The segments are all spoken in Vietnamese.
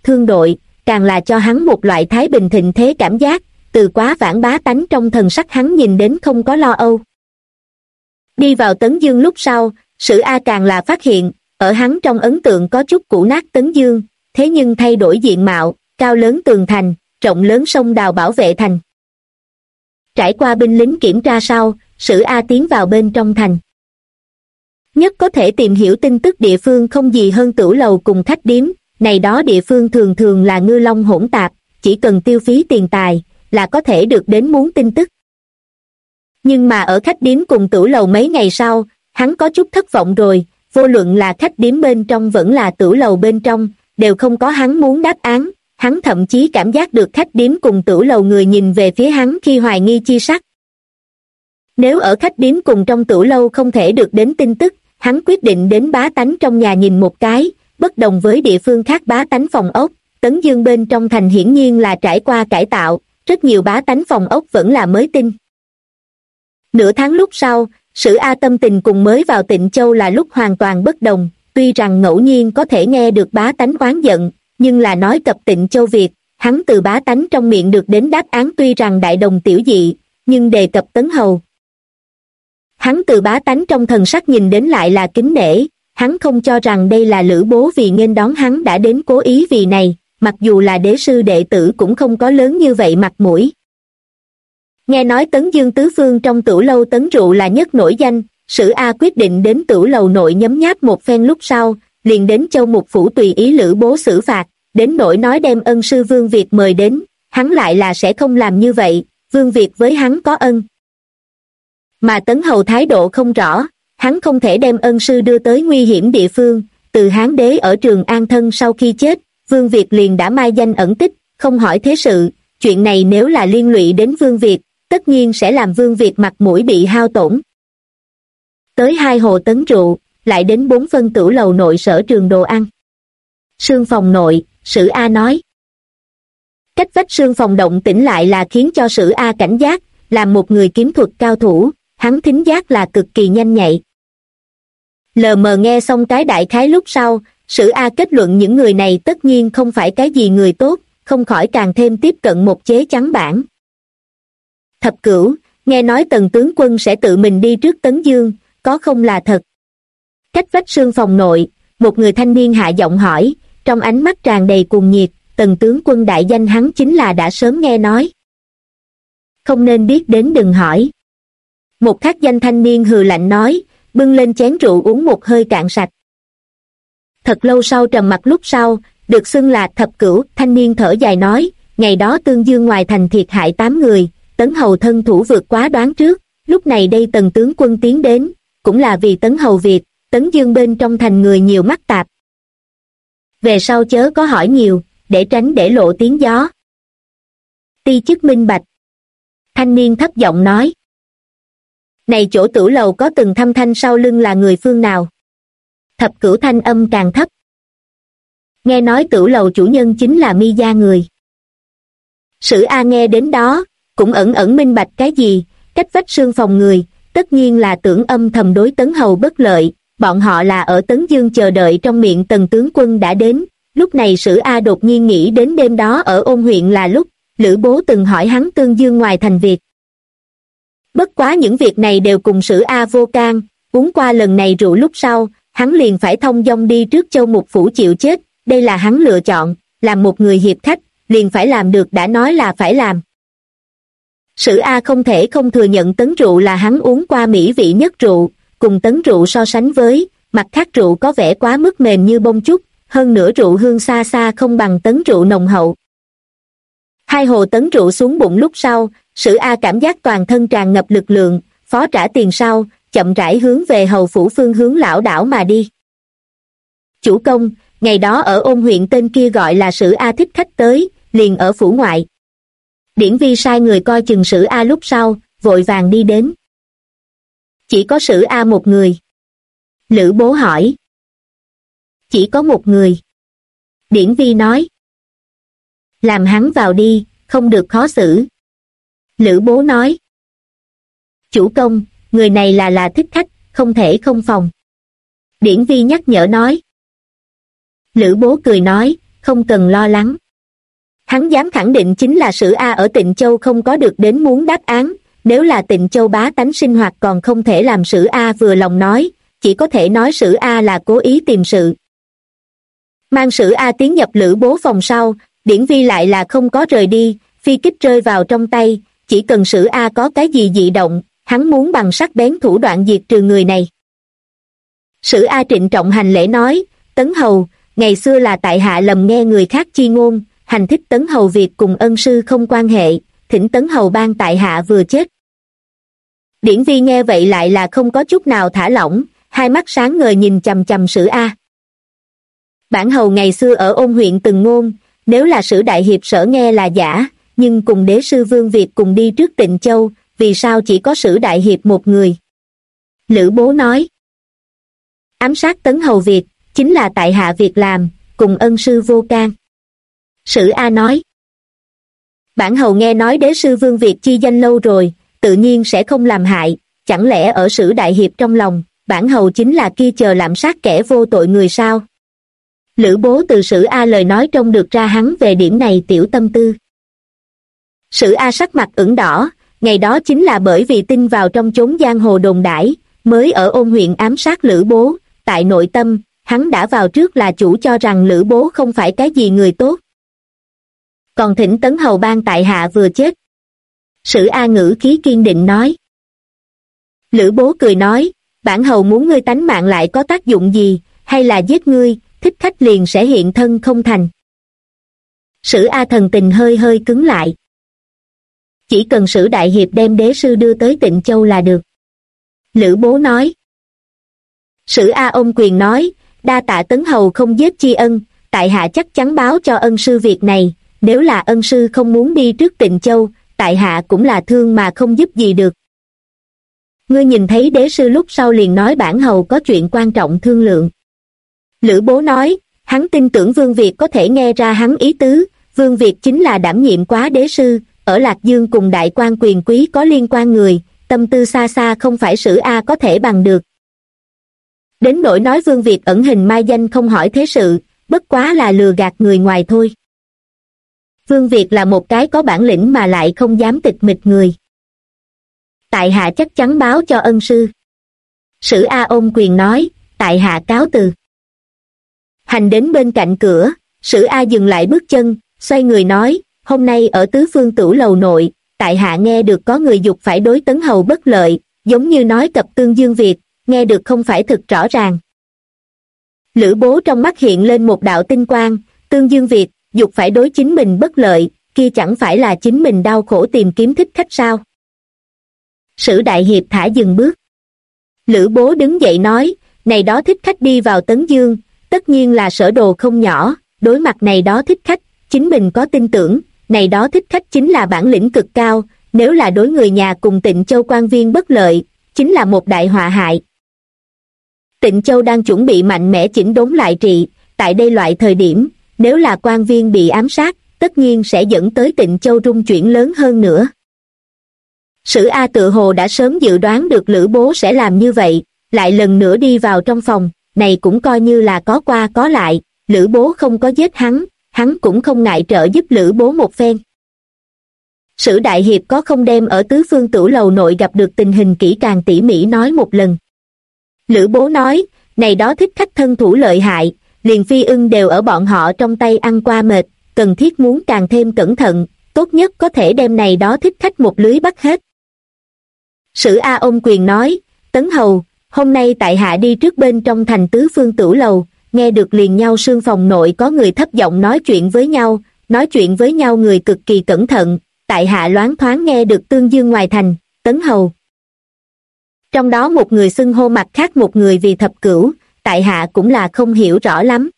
thương đội, càng là cho hắn một loại thái bình thịnh thế cảm giác, từ quá vãng bá tánh trong thần sắc hắn nhìn đến không có lo âu. Đi vào Tấn Dương lúc sau, Sử A càng là phát hiện, ở hắn trong ấn tượng có chút cũ nát Tấn Dương, thế nhưng thay đổi diện mạo, cao lớn tường thành, rộng lớn sông đào bảo vệ thành. Trải qua binh lính kiểm tra sau, Sử A tiến vào bên trong thành. Nhất có thể tìm hiểu tin tức địa phương không gì hơn tửu lầu cùng khách điếm, này đó địa phương thường thường là ngư long hỗn tạp, chỉ cần tiêu phí tiền tài, là có thể được đến muốn tin tức. Nhưng mà ở khách điếm cùng tửu lầu mấy ngày sau, hắn có chút thất vọng rồi, vô luận là khách điếm bên trong vẫn là tửu lầu bên trong, đều không có hắn muốn đáp án, hắn thậm chí cảm giác được khách điếm cùng tửu lầu người nhìn về phía hắn khi hoài nghi chi sắc. Nếu ở khách điếm cùng trong tửu lâu không thể được đến tin tức, hắn quyết định đến bá tánh trong nhà nhìn một cái, bất đồng với địa phương khác bá tánh phòng ốc, Tấn Dương bên trong thành hiển nhiên là trải qua cải tạo, rất nhiều bá tánh phòng ốc vẫn là mới tinh. Nửa tháng lúc sau, Sử A tâm tình cùng mới vào Tịnh Châu là lúc hoàn toàn bất đồng, tuy rằng ngẫu nhiên có thể nghe được bá tánh oán giận, nhưng là nói cập Tịnh Châu việc, hắn từ bá tánh trong miệng được đến đáp án tuy rằng đại đồng tiểu dị, nhưng đề cập Tấn Hầu. Hắn từ bá tánh trong thần sắc nhìn đến lại là kính nể, hắn không cho rằng đây là Lữ Bố vì nghênh đón hắn đã đến cố ý vì này, mặc dù là đế sư đệ tử cũng không có lớn như vậy mặt mũi. Nghe nói Tấn Dương tứ phương trong tửu lâu Tấn Rượu là nhất nổi danh, Sử A quyết định đến tửu lầu nội nhấm nháp một phen lúc sau, liền đến Châu Mục Phủ tùy ý Lữ Bố xử phạt, đến nỗi nói đem ân sư Vương Việt mời đến, hắn lại là sẽ không làm như vậy, Vương Việt với hắn có ân. Mà Tấn Hầu thái độ không rõ, hắn không thể đem ân sư đưa tới nguy hiểm địa phương, từ Hán đế ở Trường An thân sau khi chết, Vương Việt liền đã mai danh ẩn tích, không hỏi thế sự, chuyện này nếu là liên lụy đến Vương Việt, tất nhiên sẽ làm Vương Việt mặt mũi bị hao tổn. Tới 2 hồ Tấn Rượu, lại đến 4 phân tửu lầu nội sở trường đồ ăn. Sương phòng nội, Sử A nói. Cách vách sương phòng động tĩnh lại là khiến cho Sử A cảnh giác, làm một người kiếm thuật cao thủ, hắn thính giác là cực kỳ nhanh nhạy. Lờ mờ nghe xong cái đại khái lúc sau, Sử A kết luận những người này tất nhiên không phải cái gì người tốt, không khỏi càng thêm tiếp cận một chế trắng bản. Thập Cửu, nghe nói Tần tướng quân sẽ tự mình đi trước Tấn Dương, có không là thật? Cách vách sương phòng nội, một người thanh niên hạ giọng hỏi, trong ánh mắt tràn đầy cuồng nhiệt, Tần tướng quân đại danh hắn chính là đã sớm nghe nói. Không nên biết đến đừng hỏi. Một khác danh thanh niên hừ lạnh nói, bưng lên chén rượu uống một hơi cạn sạch. Thật lâu sau trầm mặc lúc sau, được xưng là Thập Cửu, thanh niên thở dài nói, ngày đó Tương Dương ngoài thành thiệt hại 8 người, Tấn Hầu thân thủ vượt quá đoán trước, lúc này đây Tần tướng quân tiến đến, cũng là vì Tấn Hầu việc, Tấn Dương bên trong thành người nhiều mắc tạp. Về sau chớ có hỏi nhiều, để tránh để lộ tiếng gió. Ti chức minh bạch. Thanh niên thấp giọng nói. Này chỗ tửu lầu có từng thăm thanh sau lưng là người phương nào? Thập Cửu thanh âm càng thấp. Nghe nói tửu lầu chủ nhân chính là Mi gia người. Sử A nghe đến đó, cũng ẩn ẩn minh bạch cái gì, cách vách sương phòng người, tất nhiên là tưởng âm thầm đối Tấn Hầu bất lợi, bọn họ là ở Tấn Dương chờ đợi trong miệng Tần tướng quân đã đến, lúc này Sử A đột nhiên nghĩ đến đêm đó ở Ôn huyện là lúc, Lữ Bố từng hỏi hắn Tương Dương ngoài thành việc. Bất quá những việc này đều cùng Sử A vô can, uống qua lần này rượu lúc sau, hắn liền phải thông dong đi trước Châu Mục Phủ chịu chết, đây là hắn lựa chọn, làm một người hiệp khách, liền phải làm được đã nói là phải làm. Sử A không thể không thừa nhận Tấn rượu là hắn uống qua mỹ vị nhất rượu, cùng Tấn rượu so sánh với, mặt khác rượu có vẻ quá mức mềm như bông trúc, hơn nữa rượu hương xa xa không bằng Tấn rượu nồng hậu. 2 hồ Tấn rượu xuống bụng lúc sau, Sử A cảm giác toàn thân tràn ngập lực lượng, phó trả tiền sau, chậm rãi hướng về hầu phủ phương hướng lão đảo mà đi. Chủ công, ngày đó ở Ôn huyện tên kia gọi là Sử A thích khách tới, liền ở phủ ngoại. Điển Vi sai người coi chừng Sử A lúc sau, vội vàng đi đến. Chỉ có Sử A một người. Lữ Bố hỏi. Chỉ có một người. Điển Vi nói. Làm hắn vào đi, không được khó xử. Lữ Bố nói. Chủ công, người này là thích khách, không thể không phòng. Điển Vi nhắc nhở nói. Lữ Bố cười nói, không cần lo lắng. Hắn dám khẳng định chính là Sử A ở Tịnh Châu không có được đến muốn đáp án, nếu là Tịnh Châu bá tánh sinh hoạt còn không thể làm Sử A vừa lòng nói, chỉ có thể nói Sử A là cố ý tìm sự. Mang Sử A tiến nhập Lữ Bố phòng sau, Điển Vi lại là không có rời đi, phi kích rơi vào trong tay, chỉ cần Sử A có cái gì dị động, hắn muốn bằng sắc bén thủ đoạn diệt trừ người này. Sử A trịnh trọng hành lễ nói, Tấn Hầu, ngày xưa là tại hạ lầm nghe người khác chi ngôn, hành thích Tấn Hầu việc cùng ân sư không quan hệ, thỉnh Tấn Hầu ban tại hạ vừa chết. Điển Vi nghe vậy lại là không có chút nào thả lỏng, hai mắt sáng ngời nhìn chằm chằm Sử A. Bản hầu ngày xưa ở Ôn huyện từng ngôn, nếu là Sử đại hiệp sở nghe là giả, nhưng cùng đế sư Vương Việt cùng đi trước Tịnh Châu, vì sao chỉ có Sử đại hiệp một người? Lữ Bố nói, ám sát Tấn Hầu Việt, chính là tại hạ việc làm, cùng ân sư vô can. Sử A nói, bản hầu nghe nói đế sư Vương Việt chi danh lâu rồi, tự nhiên sẽ không làm hại, chẳng lẽ ở Sử đại hiệp trong lòng, bản hầu chính là kia chờ lạm sát kẻ vô tội người sao? Lữ Bố từ Sử A lời nói trông được ra hắn về điểm này tiểu tâm tư. Sử A sắc mặt ửng đỏ, ngày đó chính là bởi vì tin vào trong chốn giang hồ đồn đãi, mới ở Ôn huyện ám sát Lữ Bố, tại nội tâm, hắn đã vào trước là chủ cho rằng Lữ Bố không phải cái gì người tốt. Còn thỉnh Tấn Hầu ban tại hạ vừa chết. Sử A ngữ khí kiên định nói. Lữ Bố cười nói, bản hầu muốn ngươi tánh mạng lại có tác dụng gì, hay là giết ngươi, thích khách liền sẽ hiện thân không thành. Sử A thần tình hơi hơi cứng lại. Chỉ cần Sử đại hiệp đem đế sư đưa tới Tịnh Châu là được. Lữ Bố nói. Sử A ôm quyền nói, đa tạ Tấn Hầu không giết chi ân, tại hạ chắc chắn báo cho ân sư việc này, nếu là ân sư không muốn đi trước Tịnh Châu, tại hạ cũng là thương mà không giúp gì được. Ngươi nhìn thấy đế sư lúc sau liền nói bản hầu có chuyện quan trọng thương lượng. Lữ Bố nói, hắn tin tưởng Vương Việt có thể nghe ra hắn ý tứ, Vương Việt chính là đảm nhiệm quá đế sư, ở Lạc Dương cùng đại quan quyền quý có liên quan người, tâm tư xa xa không phải Sử A có thể bằng được. Đến nỗi nói Vương Việt ẩn hình mai danh không hỏi thế sự, bất quá là lừa gạt người ngoài thôi. Vương Việt là một cái có bản lĩnh mà lại không dám tịch mịch người. Tại hạ chắc chắn báo cho ân sư. Sử A ôm quyền nói, tại hạ cáo từ. Hành đến bên cạnh cửa, Sử A dừng lại bước chân, xoay người nói, hôm nay ở Tứ Phương Tửu lầu nội, tại hạ nghe được có người dục phải đối Tấn Hầu bất lợi, giống như nói cập Tương Dương Việt, nghe được không phải thực rõ ràng. Lữ Bố trong mắt hiện lên một đạo tinh quang, Tương Dương Việt, dục phải đối chính mình bất lợi, kia chẳng phải là chính mình đau khổ tìm kiếm thích khách sao? Sử đại hiệp thả dừng bước. Lữ Bố đứng dậy nói, này đó thích khách đi vào Tấn Dương, tất nhiên là sở đồ không nhỏ, đối mặt này đó thích khách, chính mình có tin tưởng, này đó thích khách chính là bản lĩnh cực cao, nếu là đối người nhà cùng Tịnh Châu quan viên bất lợi, chính là một đại họa hại. Tịnh Châu đang chuẩn bị mạnh mẽ chỉnh đốn lại trị, tại đây loại thời điểm, nếu là quan viên bị ám sát, tất nhiên sẽ dẫn tới Tịnh Châu rung chuyển lớn hơn nữa. Sử A tự hồ đã sớm dự đoán được Lữ Bố sẽ làm như vậy, lại lần nữa đi vào trong phòng, này cũng coi như là có qua có lại, Lữ Bố không có giết hắn, hắn cũng không ngại trợ giúp Lữ Bố một phen. Sử đại hiệp có không đem ở Tứ Phương Tửu lầu nội gặp được tình hình kỹ càng tỉ mỉ nói một lần. Lữ Bố nói, này đó thích khách thân thủ lợi hại, liền Phi Ưng đều ở bọn họ trong tay ăn qua mệt, cần thiết muốn càng thêm cẩn thận, tốt nhất có thể đem này đó thích khách một lưới bắt hết. Sử A ôm quyền nói, Tấn Hầu, hôm nay tại hạ đi trước bên trong thành Tứ Phương Tửu lầu, nghe được liền nhau sương phòng nội có người thấp giọng nói chuyện với nhau người cực kỳ cẩn thận, tại hạ loáng thoáng nghe được Tương Dương ngoài thành, Tấn Hầu. Trong đó một người xưng hô mặt khác một người vì thập cửu, tại hạ cũng là không hiểu rõ lắm.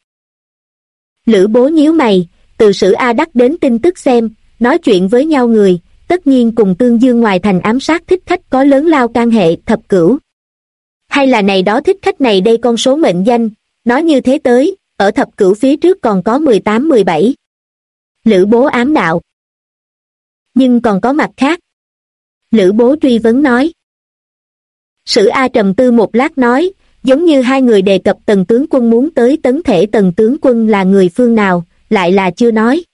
Lữ Bố nhíu mày, từ Sử A đắc đến tin tức xem, nói chuyện với nhau người, tất nhiên cùng Tương Dương ngoài thành ám sát thích khách có lớn lao can hệ thập cửu. Hay là này đó thích khách này đây con số mệnh danh, nói như thế tới, ở thập cửu phía trước còn có 18-17. Lữ Bố ám đạo. Nhưng còn có mặt khác. Lữ Bố truy vấn nói. Sử A trầm tư một lát nói, giống như hai người đề cập Tần tướng quân muốn tới tấn thể Tần tướng quân là người phương nào, lại là chưa nói.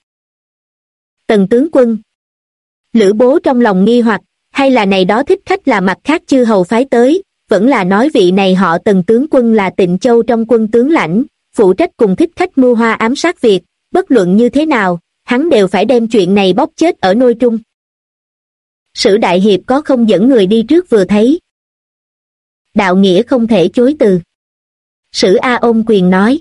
Tần tướng quân. Lữ Bố trong lòng nghi hoặc, hay là này đó thích khách là mặt khác chư hầu phái tới, vẫn là nói vị này họ Tần tướng quân là Tịnh Châu trong quân tướng lãnh, phụ trách cùng thích khách mưu hoa ám sát việc, bất luận như thế nào, hắn đều phải đem chuyện này bóp chết ở nôi trung. Sử đại hiệp có không dẫn người đi trước vừa thấy. Đạo nghĩa không thể chối từ. Sử A ôm quyền nói.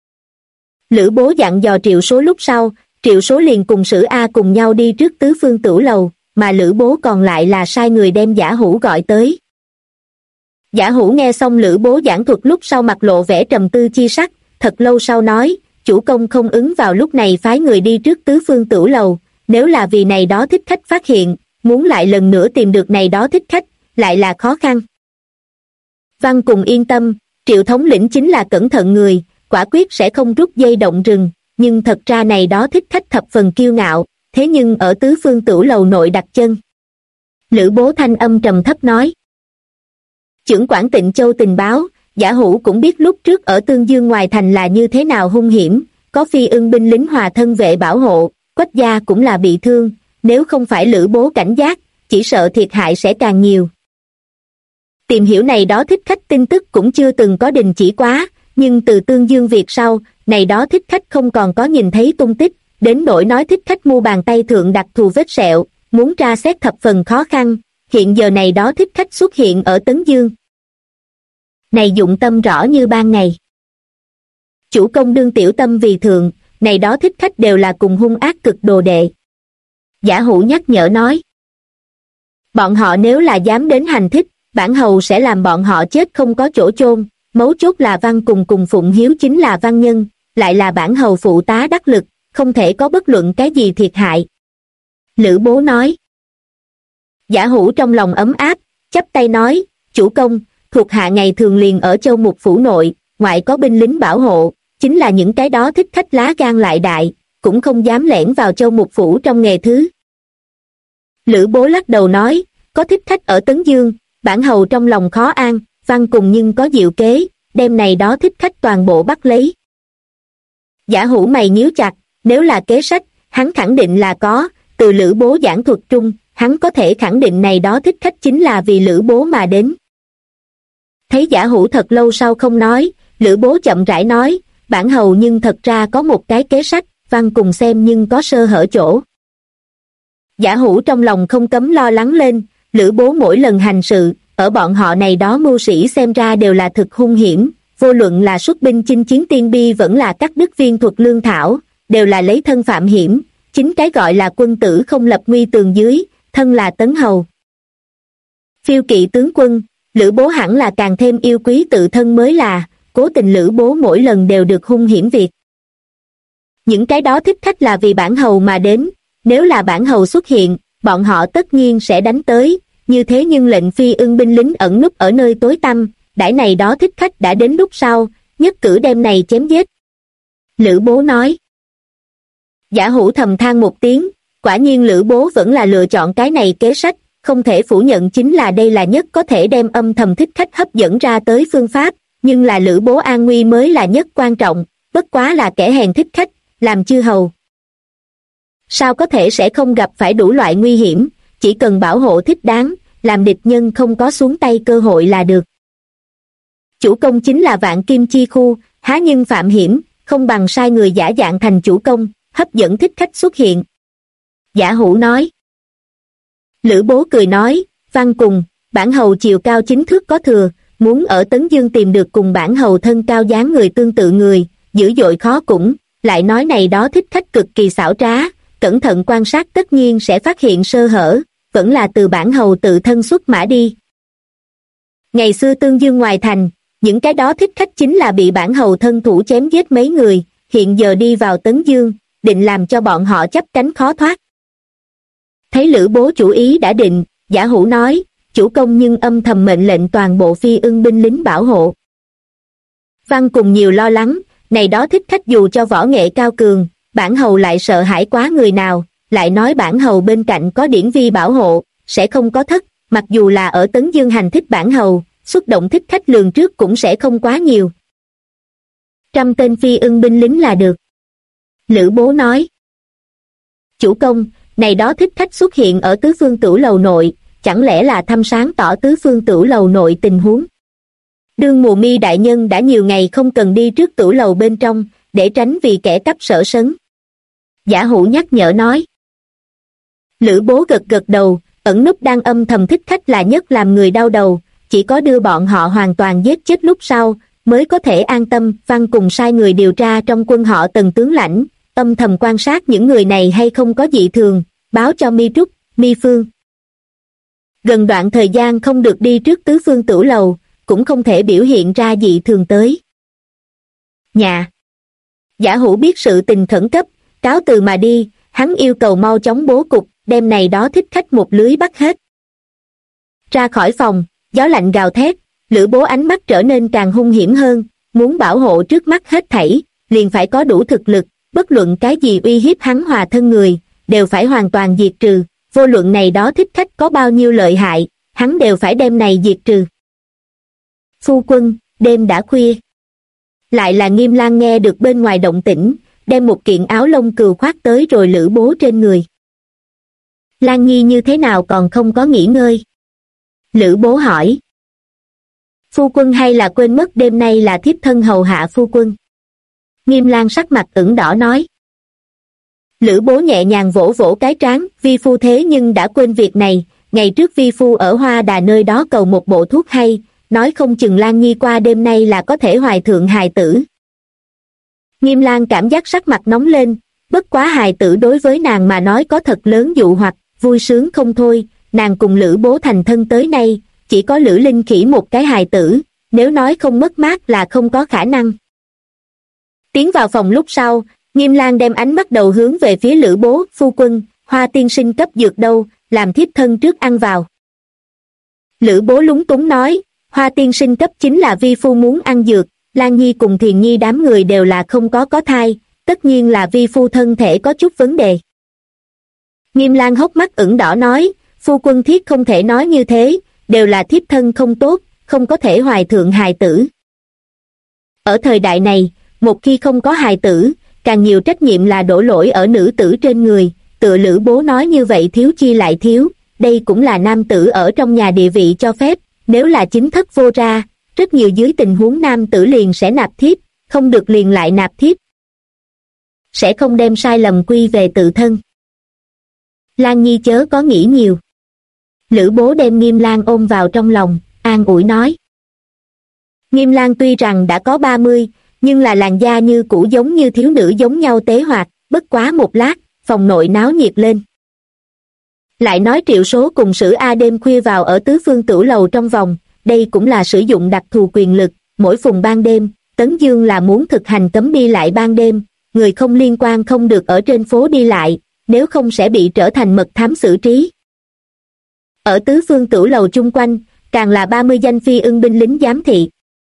Lữ Bố dặn dò Triệu Số lúc sau, Triệu Số liền cùng Sử A cùng nhau đi trước tứ phương tửu lầu, mà Lữ Bố còn lại là sai người đem Giả Hữu gọi tới. Giả Hữu nghe xong Lữ Bố giảng thuật lúc sau mặt lộ vẻ trầm tư chi sắc, thật lâu sau nói, chủ công không ứng vào lúc này phái người đi trước tứ phương tửu lầu, nếu là vì này đó thích khách phát hiện, muốn lại lần nữa tìm được này đó thích khách, lại là khó khăn. Văn cùng yên tâm, Triệu thống lĩnh chính là cẩn thận người, quả quyết sẽ không rút dây động rừng, nhưng thật ra này đó thích khách thập phần kiêu ngạo, thế nhưng ở tứ phương tửu lầu nội đặt chân. Lữ Bố thanh âm trầm thấp nói. Chưởng quản Tịnh Châu tình báo, Giả Hữu cũng biết lúc trước ở Tương Dương ngoài thành là như thế nào hung hiểm, có Phi Ưng binh lính hòa thân vệ bảo hộ, Quách gia cũng là bị thương, nếu không phải Lữ Bố cảnh giác, chỉ sợ thiệt hại sẽ càng nhiều. Tìm hiểu này đó thích khách tin tức cũng chưa từng có đình chỉ quá, nhưng từ Tương Dương việc sau, này đó thích khách không còn có nhìn thấy tung tích, đến nỗi nói thích khách mu bàn tay thượng đặc thù vết sẹo, muốn tra xét thập phần khó khăn, hiện giờ này đó thích khách xuất hiện ở Tấn Dương. Này dụng tâm rõ như ban ngày. Chủ công đương tiểu tâm vì thượng, này đó thích khách đều là cùng hung ác cực đồ đệ. Giả Hữu nhắc nhở nói. Bọn họ nếu là dám đến hành thích, bản hầu sẽ làm bọn họ chết không có chỗ chôn, mấu chốt là Văn cùng Phụng Hiếu chính là văn nhân, lại là bản hầu phụ tá đắc lực, không thể có bất luận cái gì thiệt hại. Lữ Bố nói. Giả Hữu trong lòng ấm áp, chắp tay nói, chủ công, thuộc hạ ngày thường liền ở Châu Mục phủ nội, ngoại có binh lính bảo hộ, chính là những cái đó thích khách lá gan lại đại, cũng không dám lẻn vào Châu Mục phủ trong nghề thứ. Lữ Bố lắc đầu nói, có thích khách ở Tấn Dương, bản hầu trong lòng khó an, Văn cùng nhưng có diệu kế, đêm này đó thích khách toàn bộ bắt lấy. Giả Hữu mày nhíu chặt, nếu là kế sách, hắn khẳng định là có, từ Lữ Bố giảng thuật trung, hắn có thể khẳng định này đó thích khách chính là vì Lữ Bố mà đến. Thấy Giả Hữu thật lâu sau không nói, Lữ Bố chậm rãi nói, bản hầu nhưng thật ra có một cái kế sách, Văn cùng xem nhưng có sơ hở chỗ. Giả Hữu trong lòng không cấm lo lắng lên, Lữ Bố mỗi lần hành sự, ở bọn họ này đó mưu sĩ xem ra đều là thực hung hiểm, vô luận là xuất binh chinh chiến tiên bi vẫn là cắt đứt viên thuật lương thảo, đều là lấy thân phạm hiểm, chính cái gọi là quân tử không lập nguy tường dưới, thân là tấn hầu. Phiêu kỵ tướng quân, Lữ Bố hẳn là càng thêm yêu quý tự thân mới là, cố tình Lữ Bố mỗi lần đều được hung hiểm việc. Những cái đó thích khách là vì bản hầu mà đến, nếu là bản hầu xuất hiện, bọn họ tất nhiên sẽ đánh tới, như thế nhưng lệnh Phi Ưng binh lính ẩn núp ở nơi tối tăm, đãi này đó thích khách đã đến lúc sau, nhất cử đem này chém giết. Lữ Bố nói. Giả Hữu thầm than một tiếng, quả nhiên Lữ Bố vẫn là lựa chọn cái này kế sách, không thể phủ nhận chính là đây là nhất có thể đem âm thầm thích khách hấp dẫn ra tới phương pháp, nhưng là Lữ Bố an nguy mới là nhất quan trọng, bất quá là kẻ hèn thích khách, làm chư hầu. Sao có thể sẽ không gặp phải đủ loại nguy hiểm, chỉ cần bảo hộ thích đáng, làm địch nhân không có xuống tay cơ hội là được. Chủ công chính là vạn kim chi khu, há nhưng phạm hiểm, không bằng sai người giả dạng thành chủ công, hấp dẫn thích khách xuất hiện. Giả Hữu nói. Lữ Bố cười nói, Văn cùng, bản hầu chiều cao 9 thước có thừa, muốn ở Tấn Dương tìm được cùng bản hầu thân cao dáng người tương tự người, dữ dội khó cũng, lại nói này đó thích khách cực kỳ xảo trá, cẩn thận quan sát tất nhiên sẽ phát hiện sơ hở, vẫn là từ bản hầu tự thân xuất mã đi. Ngày xưa Tương Dương ngoài thành, những cái đó thích khách chính là bị bản hầu thân thủ chém giết mấy người, hiện giờ đi vào Tấn Dương, định làm cho bọn họ chắp cánh khó thoát. Thấy Lữ Bố chủ ý đã định, Giả Hữu nói, chủ công nhưng âm thầm mệnh lệnh toàn bộ Phi Ưng binh lính bảo hộ. Văn cùng nhiều lo lắng, này đó thích khách dù cho võ nghệ cao cường, bản hầu lại sợ hãi quá người nào, lại nói bản hầu bên cạnh có điển vi bảo hộ, sẽ không có thất, mặc dù là ở Tấn Dương hành thích bản hầu, xuất động thích khách lường trước cũng sẽ không quá nhiều. 100 tên Phi Ưng binh lính là được. Lữ Bố nói. Chủ công, này đó thích khách xuất hiện ở tứ phương tửu lầu nội, chẳng lẽ là thăm sáng tỏ tứ phương tửu lầu nội tình huống? Đương Mù Mi đại nhân đã nhiều ngày không cần đi trước tửu lầu bên trong, để tránh vì kẻ cắp sở sấn. Giả Hủ nhắc nhở nói. Lữ Bố gật gật đầu, ẩn núp đang âm thầm thích khách là nhất làm người đau đầu, chỉ có đưa bọn họ hoàn toàn giết chết lúc sau, mới có thể an tâm. Văn cùng sai người điều tra trong quân họ Tần tướng lãnh, âm thầm quan sát những người này hay không có dị thường, báo cho Mi Trúc, Mi Phương. Gần đoạn thời gian không được đi trước tứ phương tửu lầu, cũng không thể biểu hiện ra dị thường tới. Nhà. Giả Hủ biết sự tình khẩn cấp, cáo từ mà đi, hắn yêu cầu mau chóng bố cục, đem này đó thích khách một lưới bắt hết. Ra khỏi phòng, gió lạnh gào thét, Lữ Bố ánh mắt trở nên càng hung hiểm hơn, muốn bảo hộ trước mắt hết thảy, liền phải có đủ thực lực, bất luận cái gì uy hiếp hắn hòa thân người, đều phải hoàn toàn diệt trừ, vô luận này đó thích khách có bao nhiêu lợi hại, hắn đều phải đem này diệt trừ. Phu quân, đêm đã khuya. Lại là Nghiêm Lang nghe được bên ngoài động tĩnh, đem một kiện áo lông cừu khoác tới rồi Lữ Bố trên người. Lan Nhi như thế nào còn không có nghỉ ngơi? Lữ Bố hỏi. Phu quân hay là quên mất đêm nay là thiếp thân hầu hạ phu quân? Nghiêm Lang sắc mặt ửng đỏ nói. Lữ Bố nhẹ nhàng vỗ vỗ cái trán, vi phu thế nhưng đã quên việc này, ngày trước vi phu ở Hoa Đà nơi đó cầu một bộ thuốc hay, nói không chừng Lan Nhi qua đêm nay là có thể hoài thượng hài tử. Nghiêm Lang cảm giác sắc mặt nóng lên, bất quá hài tử đối với nàng mà nói có thật lớn dụ hoặc, vui sướng không thôi, nàng cùng Lữ Bố thành thân tới nay, chỉ có Lữ Linh Khỉ một cái hài tử, nếu nói không mất mát là không có khả năng. Tiến vào phòng lúc sau, Nghiêm Lang đem ánh mắt đầu hướng về phía Lữ Bố, phu quân, Hoa tiên sinh cấp dược đâu, làm thiếp thân trước ăn vào. Lữ Bố lúng túng nói, Hoa tiên sinh cấp chính là vi phu muốn ăn dược, Lan Nhi cùng Thiền Nhi đám người đều là không có thai, tất nhiên là vi phu thân thể có chút vấn đề. Nghiêm Lang hốc mắt ửng đỏ nói, phu quân thiết không thể nói như thế, đều là thiếp thân không tốt, không có thể hoài thượng hài tử. Ở thời đại này, một khi không có hài tử, càng nhiều trách nhiệm là đổ lỗi ở nữ tử trên người, tựa Lữ Bố nói như vậy thiếu chi lại thiếu, đây cũng là nam tử ở trong nhà địa vị cho phép, nếu là chính thất vô ra, rất nhiều dưới tình huống nam tử liền sẽ nạp thiếp, không được liền lại nạp thiếp. Sẽ không đem sai lầm quy về tự thân. Lan Nhi chớ có nghĩ nhiều. Lữ Bố đem Nghiêm Lang ôm vào trong lòng, an ủi nói. Nghiêm Lang tuy rằng đã có 30, nhưng là làn da như cũ giống như thiếu nữ giống nhau tế hoạt, bất quá một lát, phòng nội náo nhiệt lên. Lại nói Triệu Số cùng Sử A đêm khuya vào ở tứ phương tửu lầu trong vòng, đây cũng là sử dụng đặc thù quyền lực, mỗi phùng ban đêm, Tấn Dương là muốn thực hành cấm đi lại ban đêm, người không liên quan không được ở trên phố đi lại, nếu không sẽ bị trở thành mật thám xử trí. Ở tứ phương tửu lầu chung quanh, càng là 30 danh phi ưng binh lính giám thị.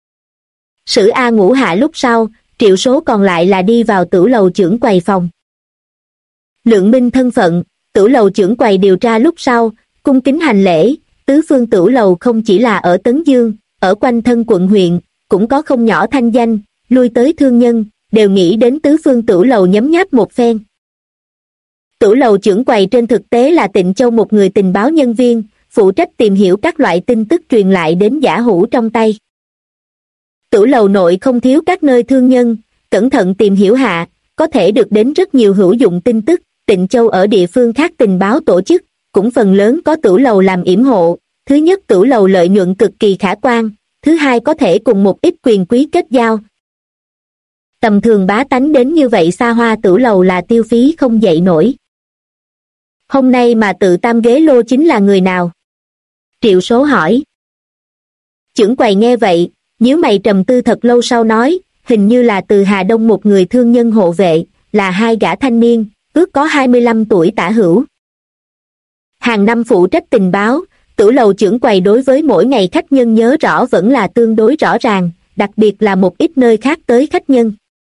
Sử A ngủ hạ lúc sau, Triệu Số còn lại là đi vào tửu lầu trưởng quầy phòng. Lượng minh thân phận, tửu lầu trưởng quầy điều tra lúc sau, cung kính hành lễ, tứ phương tửu lầu không chỉ là ở Tấn Dương, ở quanh thân quận huyện, cũng có không nhỏ thanh danh, lui tới thương nhân, đều nghĩ đến tứ phương tửu lầu nhấm nháp một phen. Tửu lầu trưởng quầy trên thực tế là Tịnh Châu một người tình báo nhân viên, phụ trách tìm hiểu các loại tin tức truyền lại đến Giả Hủ trong tay. Tửu lầu nội không thiếu các nơi thương nhân, cẩn thận tìm hiểu hạ, có thể được đến rất nhiều hữu dụng tin tức. Tịnh Châu ở địa phương khác tình báo tổ chức, cũng phần lớn có tửu lầu làm yểm hộ. Thứ nhất, tửu lầu lợi nhuận cực kỳ khả quan, thứ hai có thể cùng một ít quyền quý kết giao. Tầm thường bá tánh đến như vậy xa hoa tửu lầu là tiêu phí không dậy nổi. Hôm nay mà tự tam ghế lô chính là người nào? Triệu Số hỏi. Trưởng quầy nghe vậy, nhíu mày trầm tư thật lâu sau nói, hình như là từ Hà Đông một người thương nhân hộ vệ, là hai gã thanh niên, ước có 25 tuổi tả hữu. Hàng năm phụ trách tình báo, tửu lầu trưởng quầy đối với mỗi ngày khách nhân nhớ rõ vẫn là tương đối rõ ràng, đặc biệt là một ít nơi khác tới khách nhân.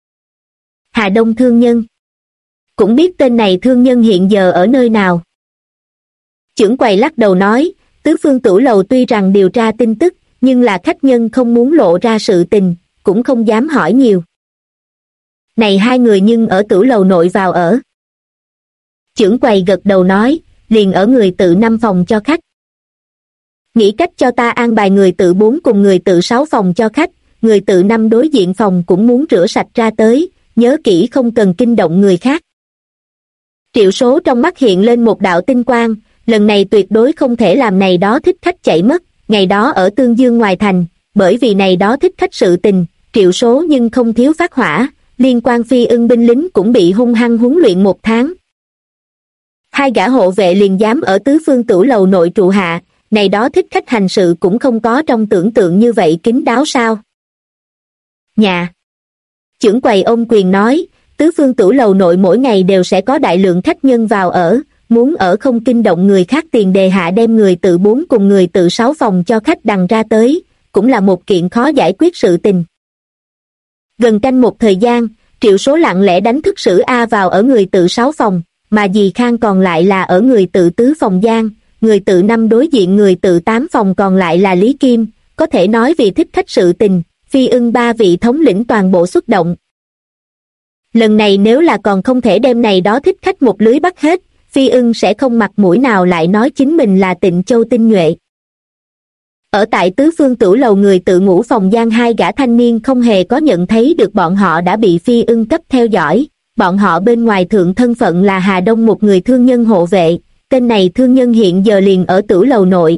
Hà Đông thương nhân. Cũng biết tên này thương nhân hiện giờ ở nơi nào. Trưởng quầy lắc đầu nói, tứ phương tửu lầu tuy rằng điều tra tin tức, nhưng là khách nhân không muốn lộ ra sự tình, cũng không dám hỏi nhiều. Này hai người nhưng ở Tử lầu nội vào ở. Chưởng quầy gật đầu nói, liền ở người tự 5 phòng cho khách. Nghĩ cách cho ta an bài người tự 4 cùng người tự 6 phòng cho khách, người tự 5 đối diện phòng cũng muốn rửa sạch ra tới, nhớ kỹ không cần kinh động người khác. Triệu Số trong mắt hiện lên một đạo tinh quang, lần này tuyệt đối không thể làm này đó thích khách chạy mất, ngày đó ở Tương Dương ngoài thành, bởi vì này đó thích khách sự tình, Triệu Số nhưng không thiếu phát hỏa, liên quan Phi Ưng binh lính cũng bị hung hăng huấn luyện 1 tháng. Hai gã hộ vệ liền dám ở tứ phương Tử lầu nội trụ hạ, này đó thích khách hành sự cũng không có trong tưởng tượng như vậy kín đáo sao. Nhà. Chưởng quầy ôm quyền nói, tứ phương Tử lầu nội mỗi ngày đều sẽ có đại lượng khách nhân vào ở, muốn ở không kinh động người khác tiền đề hạ đem người tự 4 cùng người tự 6 phòng cho khách đằng ra tới, cũng là một kiện khó giải quyết sự tình. Gần canh một thời gian, Triệu Số lặng lẽ đánh thức Sử A vào ở người tự 6 phòng, mà dì Khang còn lại là ở người tự 4 phòng gian, người tự 5 đối diện người tự 8 phòng còn lại là Lý Kim, có thể nói vì thích khách sự tình, Phi Ưng 3 vị thống lĩnh toàn bộ xuất động. Lần này nếu là còn không thể đem này đó thích khách một lưới bắt hết, Phi Ưng sẽ không mặt mũi nào lại nói chính mình là Tịnh Châu tinh nhuệ. Ở tại tứ phương Tử lầu người tự ngủ phòng gian hai gã thanh niên không hề có nhận thấy được bọn họ đã bị Phi Ưng cấp theo dõi, bọn họ bên ngoài thượng thân phận là Hà Đông một người thương nhân hộ vệ, tên này thương nhân hiện giờ liền ở Tử lầu nội.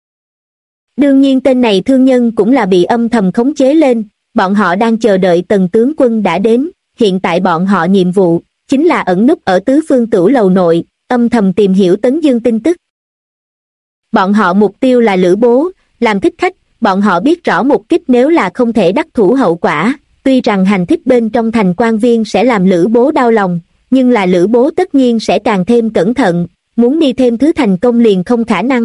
Đương nhiên tên này thương nhân cũng là bị âm thầm khống chế lên, bọn họ đang chờ đợi Tần tướng quân đã đến, hiện tại bọn họ nhiệm vụ chính là ẩn núp ở tứ phương Tử lầu nội, âm thầm tìm hiểu Tấn Dương tin tức. Bọn họ mục tiêu là Lữ Bố, làm thích khách, bọn họ biết rõ một kích nếu là không thể đắc thủ hậu quả, tuy rằng hành thích bên trong thành quan viên sẽ làm Lữ Bố đau lòng, nhưng là Lữ Bố tất nhiên sẽ càng thêm cẩn thận, muốn đi thêm thứ thành công liền không khả năng.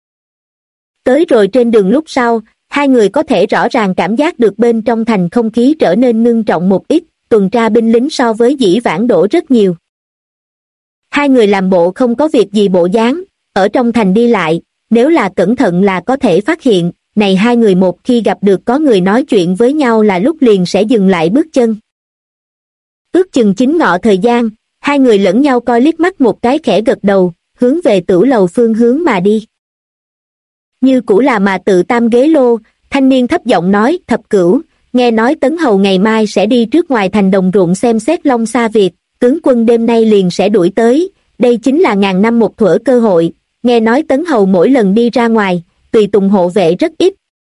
Tới rồi trên đường lúc sau, hai người có thể rõ ràng cảm giác được bên trong thành không khí trở nên ngưng trọng một ít, tuần tra binh lính so với dĩ vãng đổ rất nhiều. Hai người làm bộ không có việc gì bộ dáng, ở trong thành đi lại, nếu là cẩn thận là có thể phát hiện, này hai người một khi gặp được có người nói chuyện với nhau là lúc liền sẽ dừng lại bước chân. Ước chừng 9 ngọ thời gian, hai người lẫn nhau coi liếc mắt một cái khẽ gật đầu, hướng về Tử lầu phương hướng mà đi. Như cũ là mà tự tam ghế lô, thanh niên thấp giọng nói, Thập Cửu, nghe nói Tấn Hầu ngày mai sẽ đi trước ngoài thành đồng ruộng xem xét Long Sa Việt, tướng quân đêm nay liền sẽ đuổi tới, đây chính là ngàn năm một thuở cơ hội, nghe nói Tấn Hầu mỗi lần đi ra ngoài, tùy tùng hộ vệ rất ít.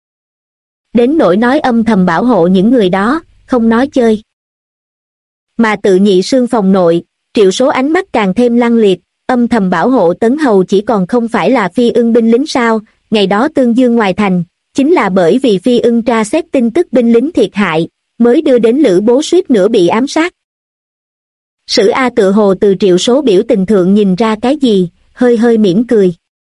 Đến nỗi nói âm thầm bảo hộ những người đó, không nói chơi. Mà tự nhị sương phòng nội, Triệu Số ánh mắt càng thêm lăng liệt, âm thầm bảo hộ Tấn Hầu chỉ còn không phải là Phi Ưng binh lính sao, ngày đó Tương Dương ngoài thành, chính là bởi vì Phi Ưng tra xét tin tức binh lính thiệt hại, mới đưa đến Lữ Bố suýt nữa bị ám sát. Sử A tự hồ từ Triệu Số biểu tình thượng nhìn ra cái gì, hơi hơi mỉm cười.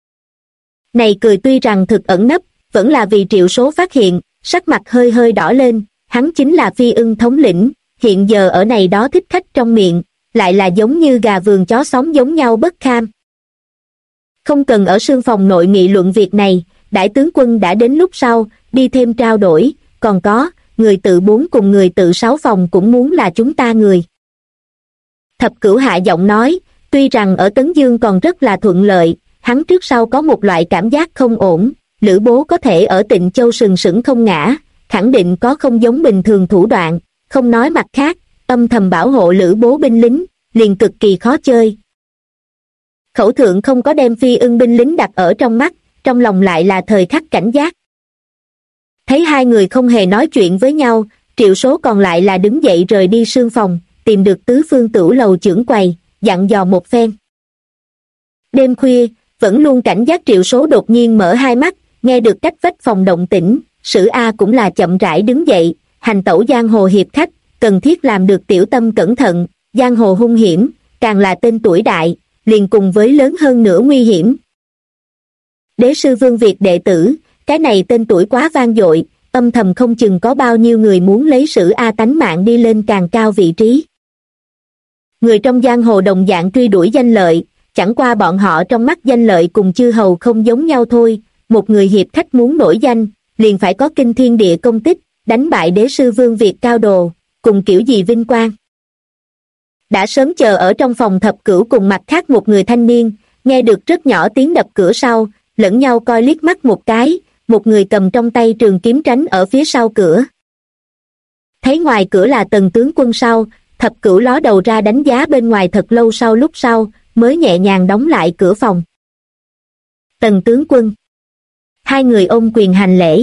Này cười tuy rằng thực ẩn nấp, vẫn là vì Triệu Số phát hiện, sắc mặt hơi hơi đỏ lên, hắn chính là Phi Ưng thống lĩnh, hiện giờ ở này đó thích khách trong miệng, lại là giống như gà vườn chó sống giống nhau bất kham. Không cần ở sương phòng nội nghị luận việc này, đại tướng quân đã đến lúc sau, đi thêm trao đổi, còn có, người tự 4 cùng người tự 6 phòng cũng muốn là chúng ta người. Thập Cửu hạ giọng nói, tuy rằng ở Tấn Dương còn rất là thuận lợi, hắn trước sau có một loại cảm giác không ổn, Lữ Bố có thể ở Tịnh Châu sừng sững không ngã, khẳng định có không giống bình thường thủ đoạn, không nói mặt khác, âm thầm bảo hộ Lữ Bố binh lính, liền cực kỳ khó chơi. Khẩu thượng không có đem Phi Ưng binh lính đặt ở trong mắt, trong lòng lại là thời khắc cảnh giác. Thấy hai người không hề nói chuyện với nhau, Triệu Số còn lại là đứng dậy rời đi sương phòng, tìm được tứ phương Tử lầu chưởng quầy, dặn dò một phen. Đêm khuya, vẫn luôn cảnh giác Triệu Số đột nhiên mở hai mắt, nghe được cách vách phòng động tĩnh, Sử A cũng là chậm rãi đứng dậy, hành tẩu giang hồ hiệp khách, cần thiết làm được tiểu tâm cẩn thận, giang hồ hung hiểm, càng là tên tuổi đại, liền cùng với lớn hơn nữa nguy hiểm. Đế sư Vương Việt đệ tử, cái này tên tuổi quá vang dội, âm thầm không chừng có bao nhiêu người muốn lấy Sử A tánh mạng đi lên càng cao vị trí. Người trong giang hồ đồng dạng truy đuổi danh lợi, chẳng qua bọn họ trong mắt danh lợi cùng chư hầu không giống nhau thôi, một người hiệp khách muốn nổi danh, liền phải có kinh thiên địa công tích, đánh bại đế sư Vương Việt cao đồ, cùng kiểu gì vinh quang. đã sớm chờ ở trong phòng thập cửu cùng mặt khác một người thanh niên, nghe được rất nhỏ tiếng đập cửa sau, lẫn nhau coi liếc mắt một cái, một người cầm trong tay trường kiếm tránh ở phía sau cửa. Thấy ngoài cửa là Tần tướng quân sau, thập cửu ló đầu ra đánh giá bên ngoài thật lâu sau lúc sau, mới nhẹ nhàng đóng lại cửa phòng. Tần tướng quân. Hai người ôm quyền hành lễ.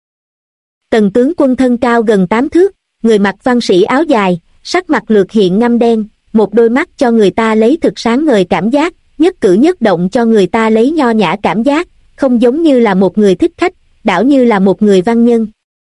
Tần tướng quân thân cao gần 8 thước, người mặc văn sĩ áo dài, sắc mặt lược hiện ngăm đen, một đôi mắt cho người ta lấy thực sáng ngời cảm giác, nhất cử nhất động cho người ta lấy nho nhã cảm giác, không giống như là một người thích khách, đảo như là một người văn nhân.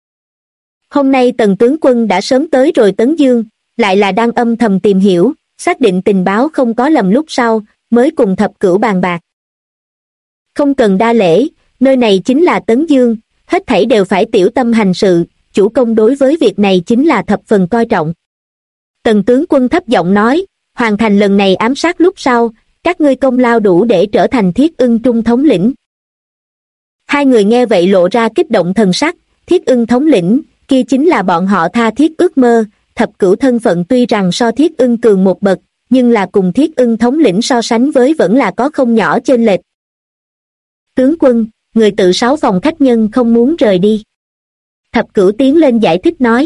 Hôm nay Tần tướng quân đã sớm tới rồi Tấn Dương, lại là đang âm thầm tìm hiểu, xác định tình báo không có lầm lúc sau, mới cùng thập cửu bàn bạc. Không cần đa lễ, nơi này chính là Tấn Dương, hết thảy đều phải tiểu tâm hành sự, chủ công đối với việc này chính là thập phần coi trọng. Tần tướng quân thấp giọng nói, hoàn thành lần này ám sát lúc sau, các ngươi công lao đủ để trở thành Thiết Ưng Trung thống lĩnh. Hai người nghe vậy lộ ra kích động thần sắc, Thiết Ưng thống lĩnh, kia chính là bọn họ tha thiết ước mơ, thập cửu thân phận tuy rằng so Thiết Ưng cường một bậc, nhưng là cùng Thiết Ưng thống lĩnh so sánh với vẫn là có không nhỏ chênh lệch. Tướng quân, người tự 6 phòng khách nhân không muốn rời đi. Thập cửu tiến lên giải thích nói.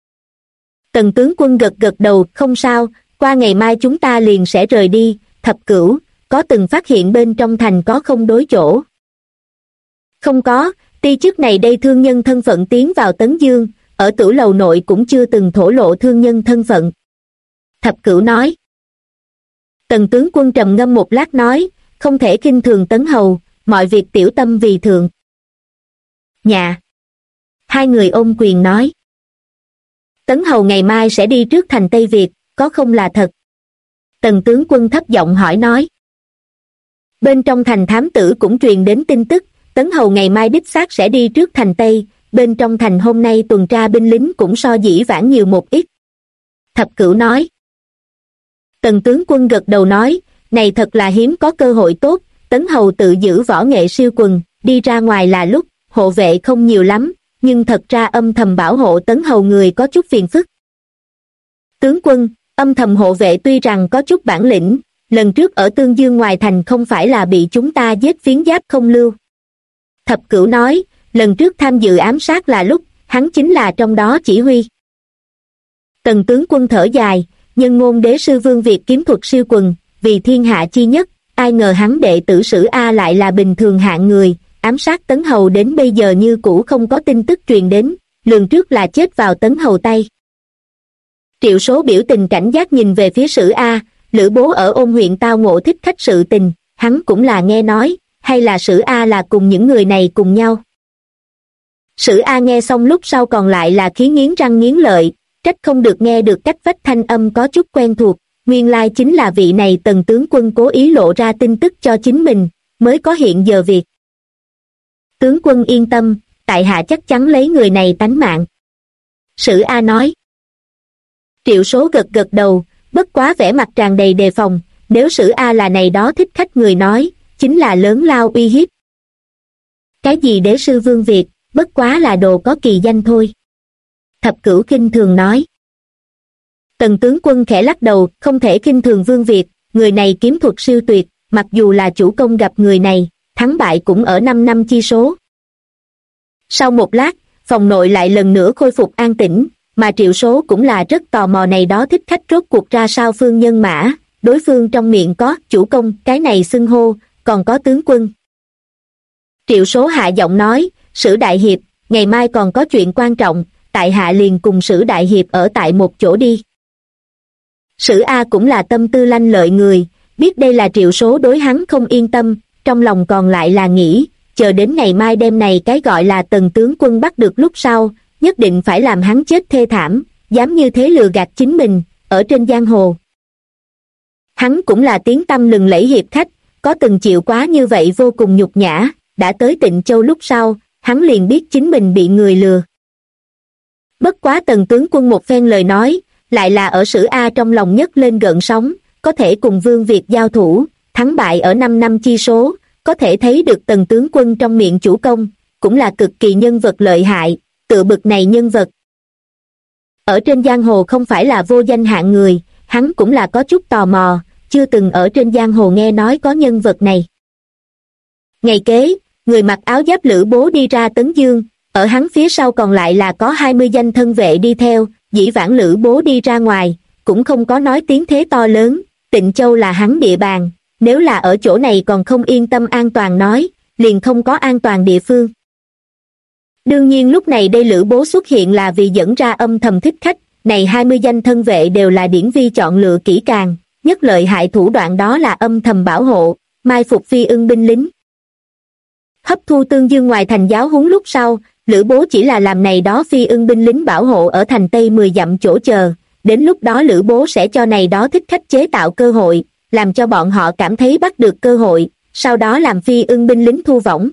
Tần tướng quân gật gật đầu, không sao, qua ngày mai chúng ta liền sẽ rời đi. Thập cửu, có từng phát hiện bên trong thành có không đối chỗ? Không có, ti trước này đây thương nhân thân phận tiến vào Tấn Dương, ở tử lầu nội cũng chưa từng thổ lộ thương nhân thân phận. Thập cửu nói. Tần tướng quân trầm ngâm một lát nói, không thể khinh thường Tấn hầu, mọi việc tiểu tâm vì thượng. Dạ. Hai người ôm quyền nói. Tấn hầu ngày mai sẽ đi trước thành Tây Việt, có không là thật? Tần tướng quân thấp giọng hỏi nói. Bên trong thành thám tử cũng truyền đến tin tức, Tấn hầu ngày mai đích xác sẽ đi trước thành Tây, bên trong thành hôm nay tuần tra binh lính cũng so dĩ vãng nhiều một ít. Thập cửu nói. Tần tướng quân gật đầu nói, này thật là hiếm có cơ hội tốt, Tấn hầu tự giữ võ nghệ siêu quần, đi ra ngoài là lúc, hộ vệ không nhiều lắm, nhưng thật ra âm thầm bảo hộ Tấn hầu người có chút phiền phức. Tướng quân, âm thầm hộ vệ tuy rằng có chút bản lĩnh, lần trước ở Tương Dương ngoài thành không phải là bị chúng ta giết phiến giáp không lưu. Thập cửu nói, lần trước tham dự ám sát là lúc, hắn chính là trong đó chỉ huy. Tần tướng quân thở dài, nhân ngôn đế sư Vương Việt kiếm thuật siêu quần, vì thiên hạ chi nhất, ai ngờ hắn đệ tử Sử A lại là bình thường hạng người, ám sát Tấn hầu đến bây giờ như cũ không có tin tức truyền đến, lường trước là chết vào Tấn hầu tay. Triệu Số biểu tình cảnh giác nhìn về phía Sử A, Lữ Bố ở Ôn huyện tao ngộ thích khách sự tình, hắn cũng là nghe nói, hay là Sử A là cùng những người này cùng nhau. Sử A nghe xong lúc sau còn lại là khí nghiến răng nghiến lợi, trách không được nghe được cách vách thanh âm có chút quen thuộc, nguyên lai chính là vị này Tần tướng quân cố ý lộ ra tin tức cho chính mình, mới có hiện giờ việc. Tướng quân yên tâm, tại hạ chắc chắn lấy người này tánh mạng. Sử A nói. Triệu Số gật gật đầu, bất quá vẻ mặt tràn đầy đề phòng, nếu Sử A là này đó thích khách người nói, chính là lớn lao uy hiếp. Cái gì đế sư Vương Việt, bất quá là đồ có kỳ danh thôi. Thập cửu khinh thường nói. Tần tướng quân khẽ lắc đầu, không thể khinh thường Vương Việt, người này kiếm thuật siêu tuyệt, mặc dù là chủ công gặp người này, thắng bại cũng ở 5 năm chi số. Sau một lát, phòng nội lại lần nữa khôi phục an tĩnh, mà Triệu Số cũng là rất tò mò này đó thích khách rốt cuộc ra sao phương nhân mã, đối phương trong miệng có chủ công, cái này xưng hô, còn có tướng quân. Triệu Số hạ giọng nói, Sử đại hiệp, ngày mai còn có chuyện quan trọng, tại hạ liền cùng Sử đại hiệp ở tại một chỗ đi. Sử A cũng là tâm tư lanh lợi người, biết đây là Triệu Số đối hắn không yên tâm, trong lòng còn lại là nghĩ, chờ đến ngày mai đêm này cái gọi là Tần tướng quân bắt được lúc sau, nhất định phải làm hắn chết thê thảm, dám như thế lừa gạt chính mình, ở trên giang hồ. Hắn cũng là tiếng tăm lừng lẫy hiệp khách, có từng chịu quá như vậy vô cùng nhục nhã, đã tới Tịnh Châu lúc sau, hắn liền biết chính mình bị người lừa. Bất quá Tần tướng quân một phen lời nói, lại là ở Sử A trong lòng nhấc lên gợn sóng, có thể cùng Vương Việt giao thủ, thắng bại ở 5 năm chi số, có thể thấy được Tần tướng quân trong miệng chủ công, cũng là cực kỳ nhân vật lợi hại, tự bực này nhân vật. Ở trên giang hồ không phải là vô danh hạng người, hắn cũng là có chút tò mò, chưa từng ở trên giang hồ nghe nói có nhân vật này. Ngày kế, người mặc áo giáp Lữ Bố đi ra Tấn Dương, ở hắn phía sau còn lại là có 20 danh thân vệ đi theo. Dĩ vãng Lữ Bố đi ra ngoài, cũng không có nói tiếng thế to lớn, Tịnh Châu là hắn địa bàn, nếu là ở chỗ này còn không yên tâm an toàn nói, liền không có an toàn địa phương. Đương nhiên lúc này đây Lữ Bố xuất hiện là vì dẫn ra âm thầm thích khách, này 20 danh thân vệ đều là điển vi chọn lựa kỹ càng, nhất lợi hại thủ đoạn đó là âm thầm bảo hộ, mai phục Phi Ưng binh lính. Hấp thu Tương Dương ngoài thành giáo huấn lúc sau, Lữ Bố chỉ là làm này đó Phi Ưng binh lính bảo hộ ở thành Tây 10 dặm chỗ chờ, đến lúc đó Lữ Bố sẽ cho này đó thích khách chế tạo cơ hội, làm cho bọn họ cảm thấy bắt được cơ hội, sau đó làm Phi Ưng binh lính thu võng.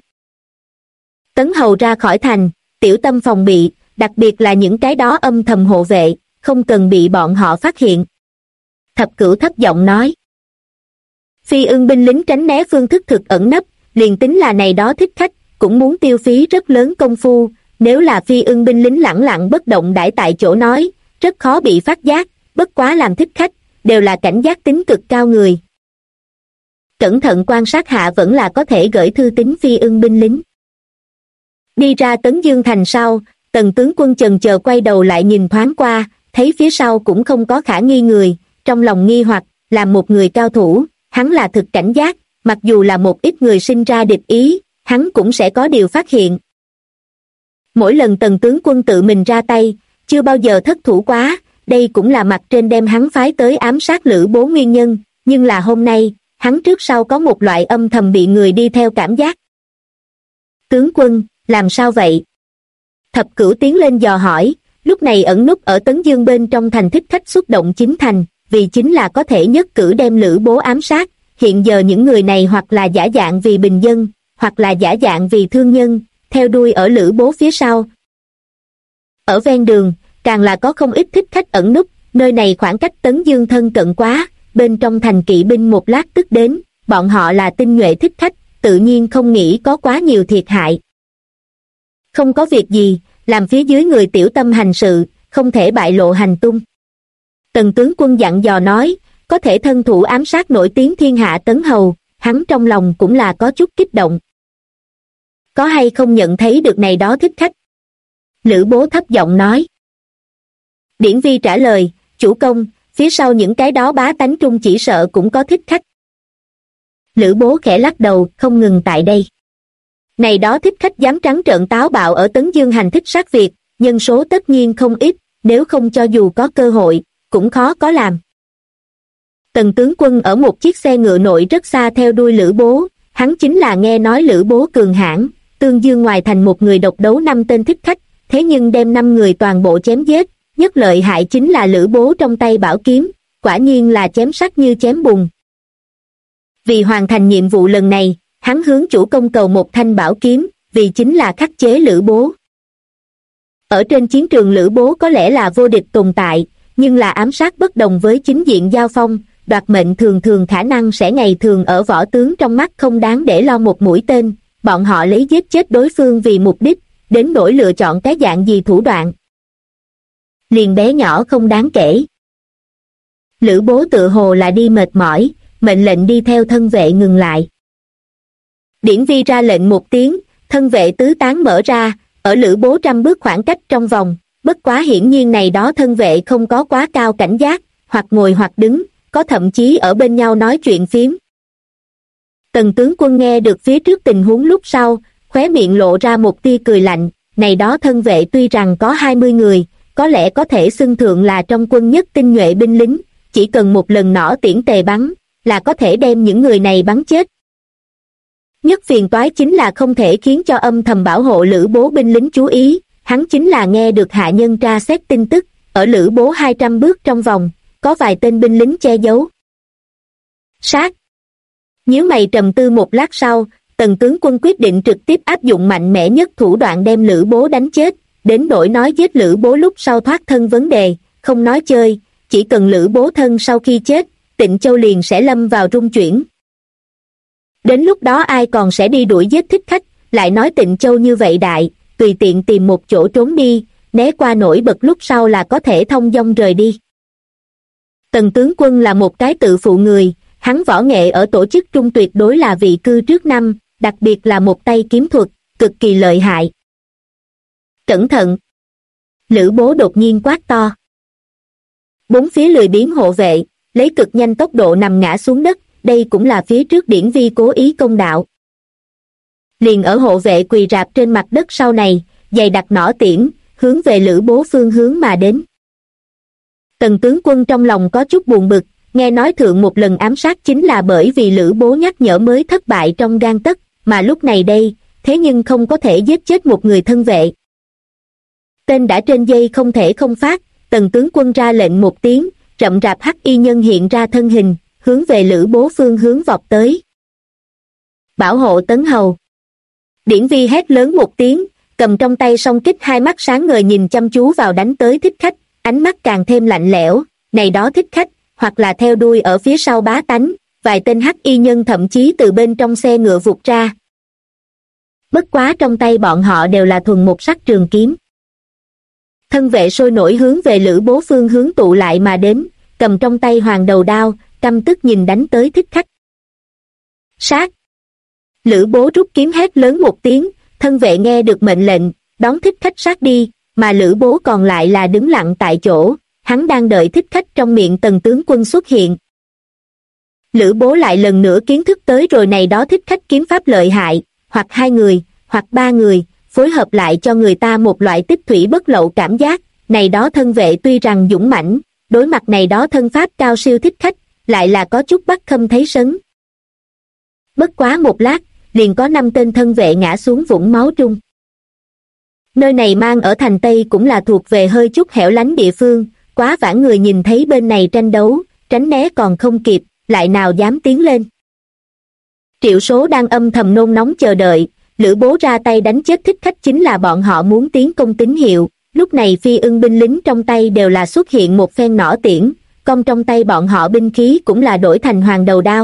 Tấn Hầu ra khỏi thành, tiểu tâm phòng bị, đặc biệt là những cái đó âm thầm hộ vệ, không cần bị bọn họ phát hiện. Thập Cửu thấp giọng nói. Phi Ưng binh lính tránh né phương thức thực ẩn nấp, liền tính là này đó thích khách, cũng muốn tiêu phí rất lớn công phu, nếu là Phi Ưng binh lính lẳng lặng bất động đãi tại chỗ nói, rất khó bị phát giác, bất quá làm thích khách, đều là cảnh giác tính cực cao người. Cẩn thận quan sát hạ vẫn là có thể gửi thư tín Phi Ưng binh lính. Đi ra Tấn Dương thành sau, Tần tướng quân chần chờ quay đầu lại nhìn thoáng qua, thấy phía sau cũng không có khả nghi người, trong lòng nghi hoặc, làm một người cao thủ, hắn là thực cảnh giác, mặc dù là một ít người sinh ra địch ý, hắn cũng sẽ có điều phát hiện. Mỗi lần Tần tướng quân tự mình ra tay, chưa bao giờ thất thủ quá, đây cũng là mặt trên đem hắn phái tới ám sát Lữ Bố nguyên nhân, nhưng là hôm nay, hắn trước sau có một loại âm thầm bị người đi theo cảm giác. Tướng quân, làm sao vậy? Thập Cửu tiến lên dò hỏi, lúc này ẩn núp ở Tấn Dương bên trong thành thích khách xuất động chính thành, vì chính là có thể nhất cử đem Lữ Bố ám sát, hiện giờ những người này hoặc là giả dạng vì bình dân, hoặc là giả dạng vì thương nhân, theo đuôi ở Lữ Bố phía sau. Ở ven đường, càng là có không ít thích khách ẩn núp, nơi này khoảng cách Tấn Dương thân cận quá, bên trong thành kỵ binh một lát tức đến, bọn họ là tinh nhuệ thích khách, tự nhiên không nghĩ có quá nhiều thiệt hại. Không có việc gì, làm phía dưới người tiểu tâm hành sự, không thể bại lộ hành tung. Tần tướng quân dặn dò nói, có thể thân thủ ám sát nổi tiếng thiên hạ Tấn Hầu, hắn trong lòng cũng là có chút kích động. Có hay không nhận thấy được này đó thích khách? Lữ Bố thấp giọng nói. Điển Vi trả lời, chủ công, phía sau những cái đó bá tánh trung chỉ sợ cũng có thích khách. Lữ Bố khẽ lắc đầu, không ngừng tại đây. Này đó thích khách dám trắng trợn táo bạo ở Tấn Dương hành thích sát việc, nhân số tất nhiên không ít, nếu không cho dù có cơ hội, cũng khó có làm. Tần tướng quân ở một chiếc xe ngựa nội rất xa theo đuôi Lữ Bố, hắn chính là nghe nói Lữ Bố cường hãn, Tương Dương ngoài thành một người độc đấu 5 tên thích khách, thế nhưng đem 5 người toàn bộ chém giết, nhất lợi hại chính là Lữ Bố trong tay bảo kiếm, quả nhiên là chém sắt như chém bùn. Vì hoàn thành nhiệm vụ lần này, hắn hướng chủ công cầu một thanh bảo kiếm, vì chính là khắc chế Lữ Bố. Ở trên chiến trường Lữ Bố có lẽ là vô địch tồn tại, nhưng là ám sát bất đồng với chính diện giao phong, đoạt mệnh thường thường khả năng sẽ ngày thường ở võ tướng trong mắt không đáng để lo một mũi tên, bọn họ lấy giết chết đối phương vì mục đích, đến nỗi lựa chọn cái dạng gì thủ đoạn. Liền bé nhỏ không đáng kể. Lữ Bố tự hồ là đi mệt mỏi, mệnh lệnh đi theo thân vệ ngừng lại. Điển Vi ra lệnh một tiếng, thân vệ tứ tán mở ra, ở Lữ Bố 100 bước khoảng cách trong vòng, bất quá hiển nhiên này đó thân vệ không có quá cao cảnh giác, hoặc ngồi hoặc đứng, có thậm chí ở bên nhau nói chuyện phiếm. Tần tướng quân nghe được phía trước tình huống lúc sau, khóe miệng lộ ra một tia cười lạnh, này đó thân vệ tuy rằng có 20 người, có lẽ có thể xưng thượng là trong quân nhất tinh nhuệ binh lính, chỉ cần một lần nỏ tiễn tề bắn, là có thể đem những người này bắn chết. Nhất phiền toái chính là không thể khiến cho âm thầm bảo hộ Lữ Bố binh lính chú ý, hắn chính là nghe được hạ nhân tra xét tin tức, ở Lữ Bố 200 bước trong vòng, có vài tên binh lính che giấu. Sát! Nhíu mày trầm tư một lát sau, Tần tướng quân quyết định trực tiếp áp dụng mạnh mẽ nhất thủ đoạn đem Lữ Bố đánh chết, đến nỗi nói giết Lữ Bố lúc sau thoát thân vấn đề, không nói chơi, chỉ cần Lữ Bố thân sau khi chết, Tịnh Châu liền sẽ lâm vào rung chuyển. Đến lúc đó ai còn sẽ đi đuổi giết thích khách, lại nói Tịnh Châu như vậy đại, tùy tiện tìm một chỗ trốn đi, né qua nổi bật lúc sau là có thể thông dong rời đi. Tần tướng quân là một cái tự phụ người, hắn võ nghệ ở tổ chức trung tuyệt đối là vị cư trước năm, đặc biệt là một tay kiếm thuật, cực kỳ lợi hại. Cẩn thận! Lữ Bố đột nhiên quát to. Bốn phía lười biếng hộ vệ, lấy cực nhanh tốc độ nằm ngã xuống đất, đây cũng là phía trước Điển Vi cố ý công đạo. Liền ở hộ vệ quỳ rạp trên mặt đất sau này, giày đặt nỏ tiễn, hướng về Lữ Bố phương hướng mà đến. Tần tướng quân trong lòng có chút buồn bực, nghe nói thượng một lần ám sát chính là bởi vì Lữ Bố nhắc nhở mới thất bại trong gang tấc, mà lúc này đây, thế nhưng không có thể giết chết một người thân vệ. Tên đã trên dây không thể không phát, Tần tướng quân ra lệnh một tiếng, rậm rạp hắc y nhân hiện ra thân hình, hướng về Lữ Bố phương hướng vọt tới. Bảo hộ Tấn Hầu! Điển Vi hét lớn một tiếng, cầm trong tay song kích, hai mắt sáng ngời nhìn chăm chú vào đánh tới thích khách, ánh mắt càng thêm lạnh lẽo. Này đó thích khách, hoặc là theo đuôi ở phía sau bá tánh, vài tên hắc y nhân thậm chí từ bên trong xe ngựa vụt ra. Bất quá trong tay bọn họ đều là thuần một sắc trường kiếm. Thân vệ sôi nổi hướng về Lữ Bố phương hướng tụ lại mà đến, cầm trong tay hoàng đầu đao, căm tức nhìn đánh tới thích khách. Sát! Lữ Bố rút kiếm hét lớn một tiếng, thân vệ nghe được mệnh lệnh, đón thích khách sát đi, mà Lữ Bố còn lại là đứng lặng tại chỗ, hắn đang đợi thích khách trong miệng Tần tướng quân xuất hiện. Lữ Bố lại lần nữa kiến thức tới rồi này đó thích khách kiếm pháp lợi hại, hoặc hai người, hoặc ba người, phối hợp lại cho người ta một loại tích thủy bất lậu cảm giác, này đó thân vệ tuy rằng dũng mãnh, đối mặt này đó thân pháp cao siêu thích khách, lại là có chút bắt khâm thấy sấn. Bất quá một lát, liền có 5 tên thân vệ ngã xuống vũng máu trung. Nơi này mang ở thành Tây cũng là thuộc về hơi chút hẻo lánh địa phương, quá vãng người nhìn thấy bên này tranh đấu, tránh né còn không kịp, lại nào dám tiến lên. Triệu Số đang âm thầm nôn nóng chờ đợi, Lữ Bố ra tay đánh chết thích khách chính là bọn họ muốn tiến công tín hiệu, lúc này phi ưng binh lính trong tay đều là xuất hiện một phen nỏ tiễn, cong trong tay bọn họ binh khí cũng là đổi thành hoàng đầu đao.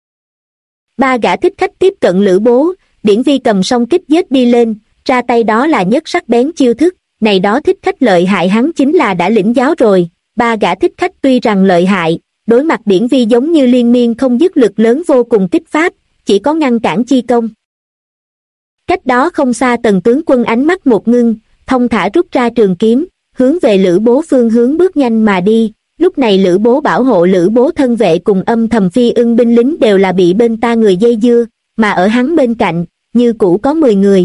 3 gã thích khách tiếp cận Lữ Bố, Điển Vi cầm song kích giết đi lên, ra tay đó là nhất sắc bén chiêu thức, này đó thích khách lợi hại hắn chính là đã lĩnh giáo rồi. 3 gã thích khách tuy rằng lợi hại, đối mặt Điển Vi giống như liên miên không dứt lực lớn vô cùng kích pháp, chỉ có ngăn cản chi công. Cách đó không xa Tần tướng quân ánh mắt một ngưng, thông thả rút ra trường kiếm, hướng về Lữ Bố phương hướng bước nhanh mà đi. Lúc này Lữ Bố bảo hộ Lữ Bố thân vệ cùng âm thầm phi ưng binh lính đều là bị bên ta người dây dưa, mà ở hắn bên cạnh, như cũ có 10 người.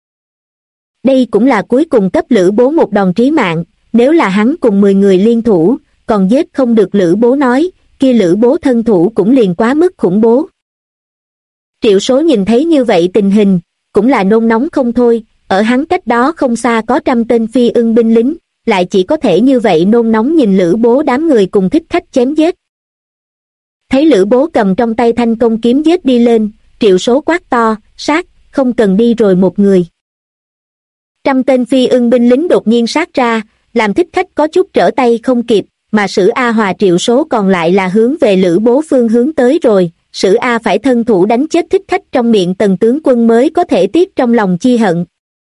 Đây cũng là cuối cùng cấp Lữ Bố một đòn trí mạng, nếu là hắn cùng 10 người liên thủ, còn giết không được Lữ Bố nói, kia Lữ Bố thân thủ cũng liền quá mức khủng bố. Triệu Số nhìn thấy như vậy tình hình, cũng là nôn nóng không thôi, ở hắn cách đó không xa có 100 tên phi ưng binh lính, lại chỉ có thể như vậy nôn nóng nhìn Lữ Bố đám người cùng thích khách chém giết. Thấy Lữ Bố cầm trong tay thanh công kiếm giết đi lên, Triệu Số quát to, sát, không cần đi rồi một người. 100 tên phi ưng binh lính đột nhiên sát ra, làm thích khách có chút trở tay không kịp, mà Sử A Hòa Triệu Số còn lại là hướng về Lữ Bố phương hướng tới rồi. Sử A phải thân thủ đánh chết thích khách trong miệng Tần tướng quân mới có thể tiếc trong lòng chi hận.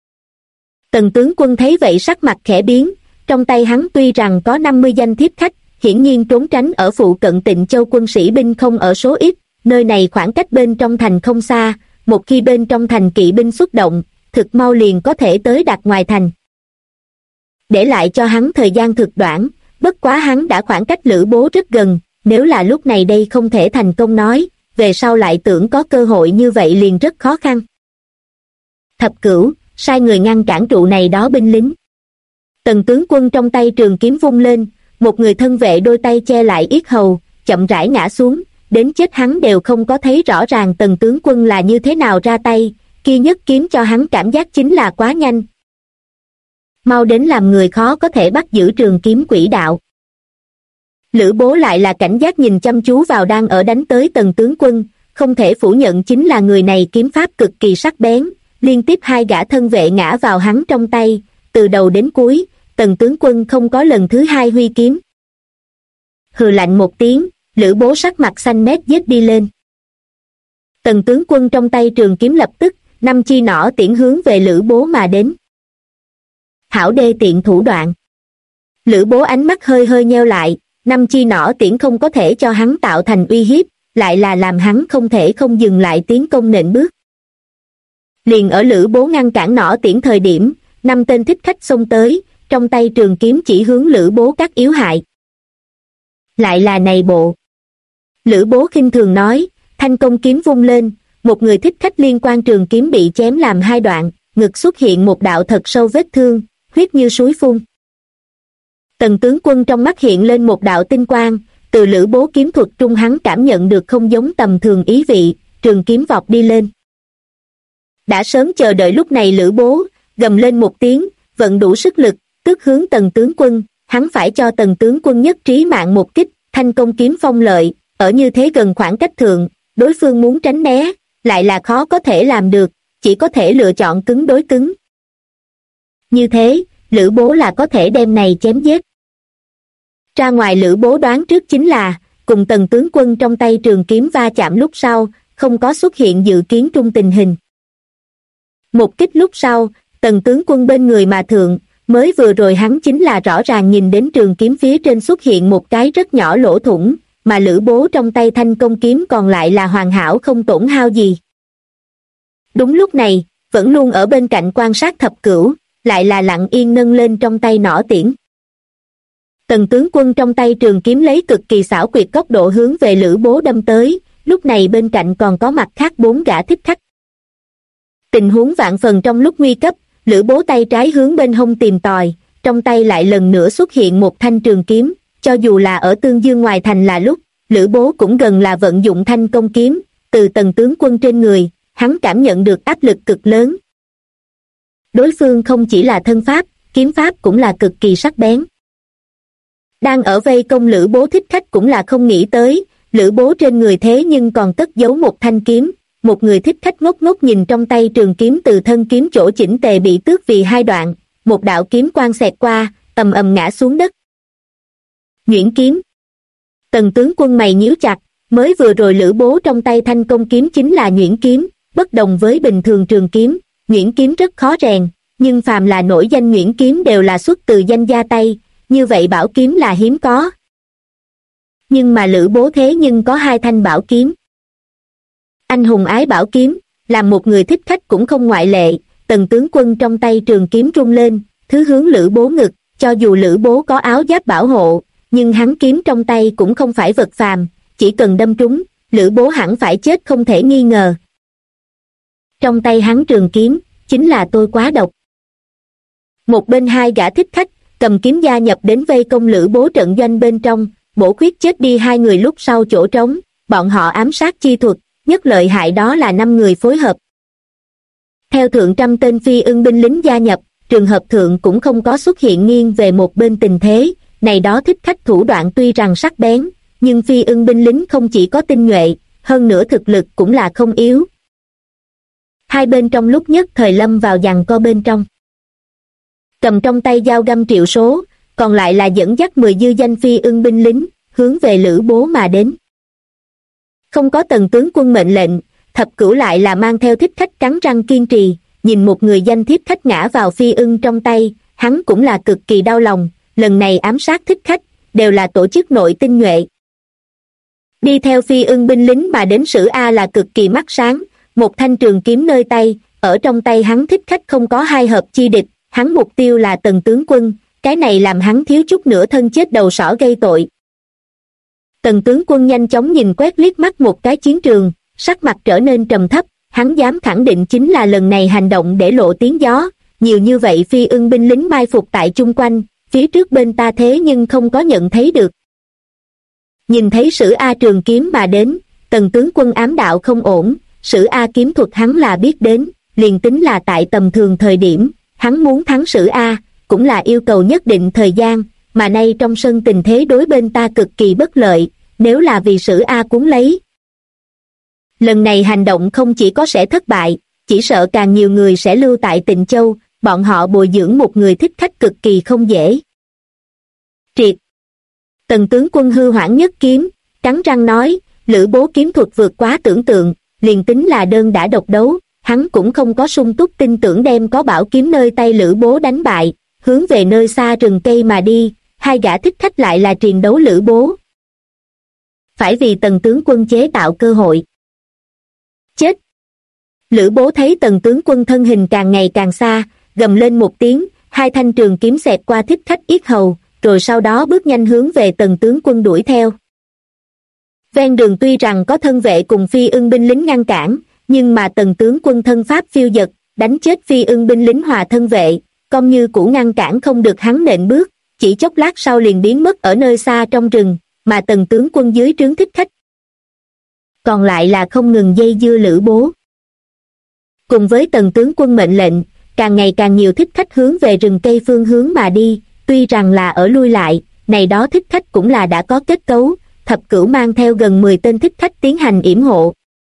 Tần tướng quân thấy vậy sắc mặt khẽ biến, trong tay hắn tuy rằng có 50 danh thiếp khách, hiển nhiên trốn tránh ở phụ cận Tịnh Châu quân sĩ binh không ở số ít, nơi này khoảng cách bên trong thành không xa, một khi bên trong thành kỵ binh xuất động, thực mau liền có thể tới đạt ngoài thành. Để lại cho hắn thời gian thực đoạn, bất quá hắn đã khoảng cách Lữ Bố rất gần, nếu là lúc này đây không thể thành công nói, về sau lại tưởng có cơ hội như vậy liền rất khó khăn. Thập Cửu, sai người ngăn cản trụ này đó binh lính. Tần tướng quân trong tay trường kiếm vung lên, một người thân vệ đôi tay che lại yết hầu, chậm rãi ngã xuống, đến chết hắn đều không có thấy rõ ràng Tần tướng quân là như thế nào ra tay, kia nhất kiếm cho hắn cảm giác chính là quá nhanh. Mau đến làm người khó có thể bắt giữ trường kiếm quỹ đạo. Lữ Bố lại là cảnh giác nhìn chăm chú vào đang ở đánh tới Tần tướng quân, không thể phủ nhận chính là người này kiếm pháp cực kỳ sắc bén, liên tiếp 2 gã thân vệ ngã vào hắn trong tay, từ đầu đến cuối, Tần tướng quân không có lần thứ 2 huy kiếm. Hừ lạnh một tiếng, Lữ Bố sắc mặt xanh mét giết đi lên. Tần tướng quân trong tay trường kiếm lập tức, 5 chi nỏ tiễn hướng về Lữ Bố mà đến. Hảo đê tiện thủ đoạn. Lữ Bố ánh mắt hơi hơi nheo lại, năm chi nỏ tiễn không có thể cho hắn tạo thành uy hiếp, lại là làm hắn không thể không dừng lại tiến công nện bước. Liền ở Lữ Bố ngăn cản nỏ tiễn thời điểm, 5 tên thích khách xông tới, trong tay trường kiếm chỉ hướng Lữ Bố các yếu hại. Lại là này bộ. Lữ Bố khinh thường nói, thanh công kiếm vung lên, một người thích khách liên quan trường kiếm bị chém làm 2 đoạn, ngực xuất hiện một đạo thật sâu vết thương, huyết như suối phun. Tần tướng quân trong mắt hiện lên một đạo tinh quang, từ Lữ Bố kiếm thuật trung hắn cảm nhận được không giống tầm thường ý vị, trường kiếm vọt đi lên. Đã sớm chờ đợi lúc này Lữ Bố, gầm lên một tiếng, vận đủ sức lực, tức hướng Tần tướng quân, hắn phải cho Tần tướng quân nhất trí mạng một kích, thanh công kiếm phong lợi, ở như thế gần khoảng cách thượng, đối phương muốn tránh né, lại là khó có thể làm được, chỉ có thể lựa chọn cứng đối cứng. Như thế, Lữ Bố là có thể đem này chém giết. Ra ngoài Lữ Bố đoán trước chính là, cùng Tần tướng quân trong tay trường kiếm va chạm lúc sau, không có xuất hiện dự kiến trung tình hình. Một kích lúc sau, Tần tướng quân bên người mà thượng, mới vừa rồi hắn chính là rõ ràng nhìn đến trường kiếm phía trên xuất hiện một cái rất nhỏ lỗ thủng, mà Lữ Bố trong tay thanh công kiếm còn lại là hoàn hảo không tổn hao gì. Đúng lúc này, vẫn luôn ở bên cạnh quan sát Thập Cửu, lại là lặng yên nâng lên trong tay nỏ tiễn. Tần tướng quân trong tay trường kiếm lấy cực kỳ xảo quyệt góc độ hướng về Lữ Bố đâm tới, lúc này bên cạnh còn có mặt khác 4 gã thích khách. Tình huống vạn phần trong lúc nguy cấp, Lữ Bố tay trái hướng bên hông tìm tòi, trong tay lại lần nữa xuất hiện một thanh trường kiếm, cho dù là ở Tương Dương ngoài thành là lúc, Lữ Bố cũng gần là vận dụng thanh công kiếm, từ Tần tướng quân trên người, hắn cảm nhận được áp lực cực lớn. Đối phương không chỉ là thân pháp, kiếm pháp cũng là cực kỳ sắc bén. Đang ở vây công Lữ Bố thích khách cũng là không nghĩ tới, Lữ Bố trên người thế nhưng còn cất giấu một thanh kiếm, một người thích khách ngốc ngốc nhìn trong tay trường kiếm từ thân kiếm chỗ chỉnh tề bị tước vì 2 đoạn, một đạo kiếm quang xẹt qua, ầm ầm ngã xuống đất. Nhuyễn kiếm. Tần tướng quân mày nhíu chặt, mới vừa rồi Lữ Bố trong tay thanh công kiếm chính là nhuyễn kiếm, bất đồng với bình thường trường kiếm, nhuyễn kiếm rất khó rèn, nhưng phàm là nổi danh nhuyễn kiếm đều là xuất từ danh gia tay, như vậy bảo kiếm là hiếm có. Nhưng mà Lữ Bố thế nhưng có 2 thanh bảo kiếm. Anh hùng ái bảo kiếm, làm một người thích khách cũng không ngoại lệ, Tần tướng quân trong tay trường kiếm rung lên, thứ hướng Lữ Bố ngực, cho dù Lữ Bố có áo giáp bảo hộ, nhưng hắn kiếm trong tay cũng không phải vật phàm, chỉ cần đâm trúng, Lữ Bố hẳn phải chết không thể nghi ngờ. Trong tay hắn trường kiếm, chính là tôi quá độc. Một bên 2 gã thích khách, cầm kiếm gia nhập đến vây công Lữ Bố trận doanh bên trong, bổ khuyết chết đi 2 người lúc sau chỗ trống, bọn họ ám sát chi thuật, nhất lợi hại đó là 5 người phối hợp. Theo thượng trăm tên phi ưng binh lính gia nhập, trường hợp thượng cũng không có xuất hiện nghiêng về một bên tình thế, này đó thích khách thủ đoạn tuy rằng sắc bén, nhưng phi ưng binh lính không chỉ có tinh nhuệ, hơn nữa thực lực cũng là không yếu. Hai bên trong lúc nhất thời lâm vào giằng co bên trong. Cầm trong tay dao găm triệu số, còn lại là dẫn dắt 10 dư danh phi ưng binh lính, hướng về Lữ Bố mà đến. Không có Tần tướng quân mệnh lệnh, Thập Cửu lại là mang theo thích khách cắn răng kiên trì, nhìn một người danh thiếp khách ngã vào phi ưng trong tay, hắn cũng là cực kỳ đau lòng, lần này ám sát thích khách, đều là tổ chức nội tinh nhuệ. Đi theo phi ưng binh lính mà đến Sử A là cực kỳ mắt sáng, một thanh trường kiếm nơi tay, ở trong tay hắn thích khách không có 2 hợp chi địch, hắn mục tiêu là Tần tướng quân, cái này làm hắn thiếu chút nữa thân chết đầu sỏ gây tội. Tần tướng quân nhanh chóng nhìn quét liếc mắt một cái chiến trường, sắc mặt trở nên trầm thấp, hắn dám khẳng định chính là lần này hành động để lộ tiếng gió, nhiều như vậy phi ưng binh lính mai phục tại chung quanh, phía trước bên ta thế nhưng không có nhận thấy được. Nhìn thấy Sử A trường kiếm mà đến, Tần tướng quân ám đạo không ổn, Sử A kiếm thuật hắn là biết đến, liền tính là tại tầm thường thời điểm, hắn muốn thắng Sử A, cũng là yêu cầu nhất định thời gian, mà nay trong sân tình thế đối bên ta cực kỳ bất lợi, nếu là vì Sử A cuốn lấy. Lần này hành động không chỉ có sẽ thất bại, chỉ sợ càng nhiều người sẽ lưu tại Tịnh Châu, bọn họ bồi dưỡng một người thích khách cực kỳ không dễ. Triệt. Tần tướng quân hư hoảng nhất kiếm, cắn răng nói, Lữ Bố kiếm thuật vượt quá tưởng tượng, liền tính là đơn đã độc đấu, hắn cũng không có sung túc tin tưởng đem có bảo kiếm nơi tay Lữ Bố đánh bại, hướng về nơi xa rừng cây mà đi, hai gã thích khách lại là triền đấu Lữ Bố. Phải vì Tần tướng quân chế tạo cơ hội. Chết! Lữ Bố thấy Tần tướng quân thân hình càng ngày càng xa, gầm lên một tiếng, hai thanh trường kiếm xẹt qua thích khách yết hầu, rồi sau đó bước nhanh hướng về Tần tướng quân đuổi theo. Ven đường tuy rằng có thân vệ cùng Phi Ưng binh lính ngăn cản, nhưng mà Tần tướng quân thân pháp phiêu dật, đánh chết Phi Ưng binh lính hòa thân vệ, coi như cũ ngăn cản không được hắn nện bước, chỉ chốc lát sau liền biến mất ở nơi xa trong rừng, mà Tần tướng quân dưới trướng thích khách còn lại là không ngừng dây dưa Lữ Bố. Cùng với Tần tướng quân mệnh lệnh, càng ngày càng nhiều thích khách hướng về rừng cây phương hướng mà đi, tuy rằng là ở lui lại, này đó thích khách cũng là đã có kết cấu, Thập Cửu mang theo gần 10 tên thích khách tiến hành yểm hộ.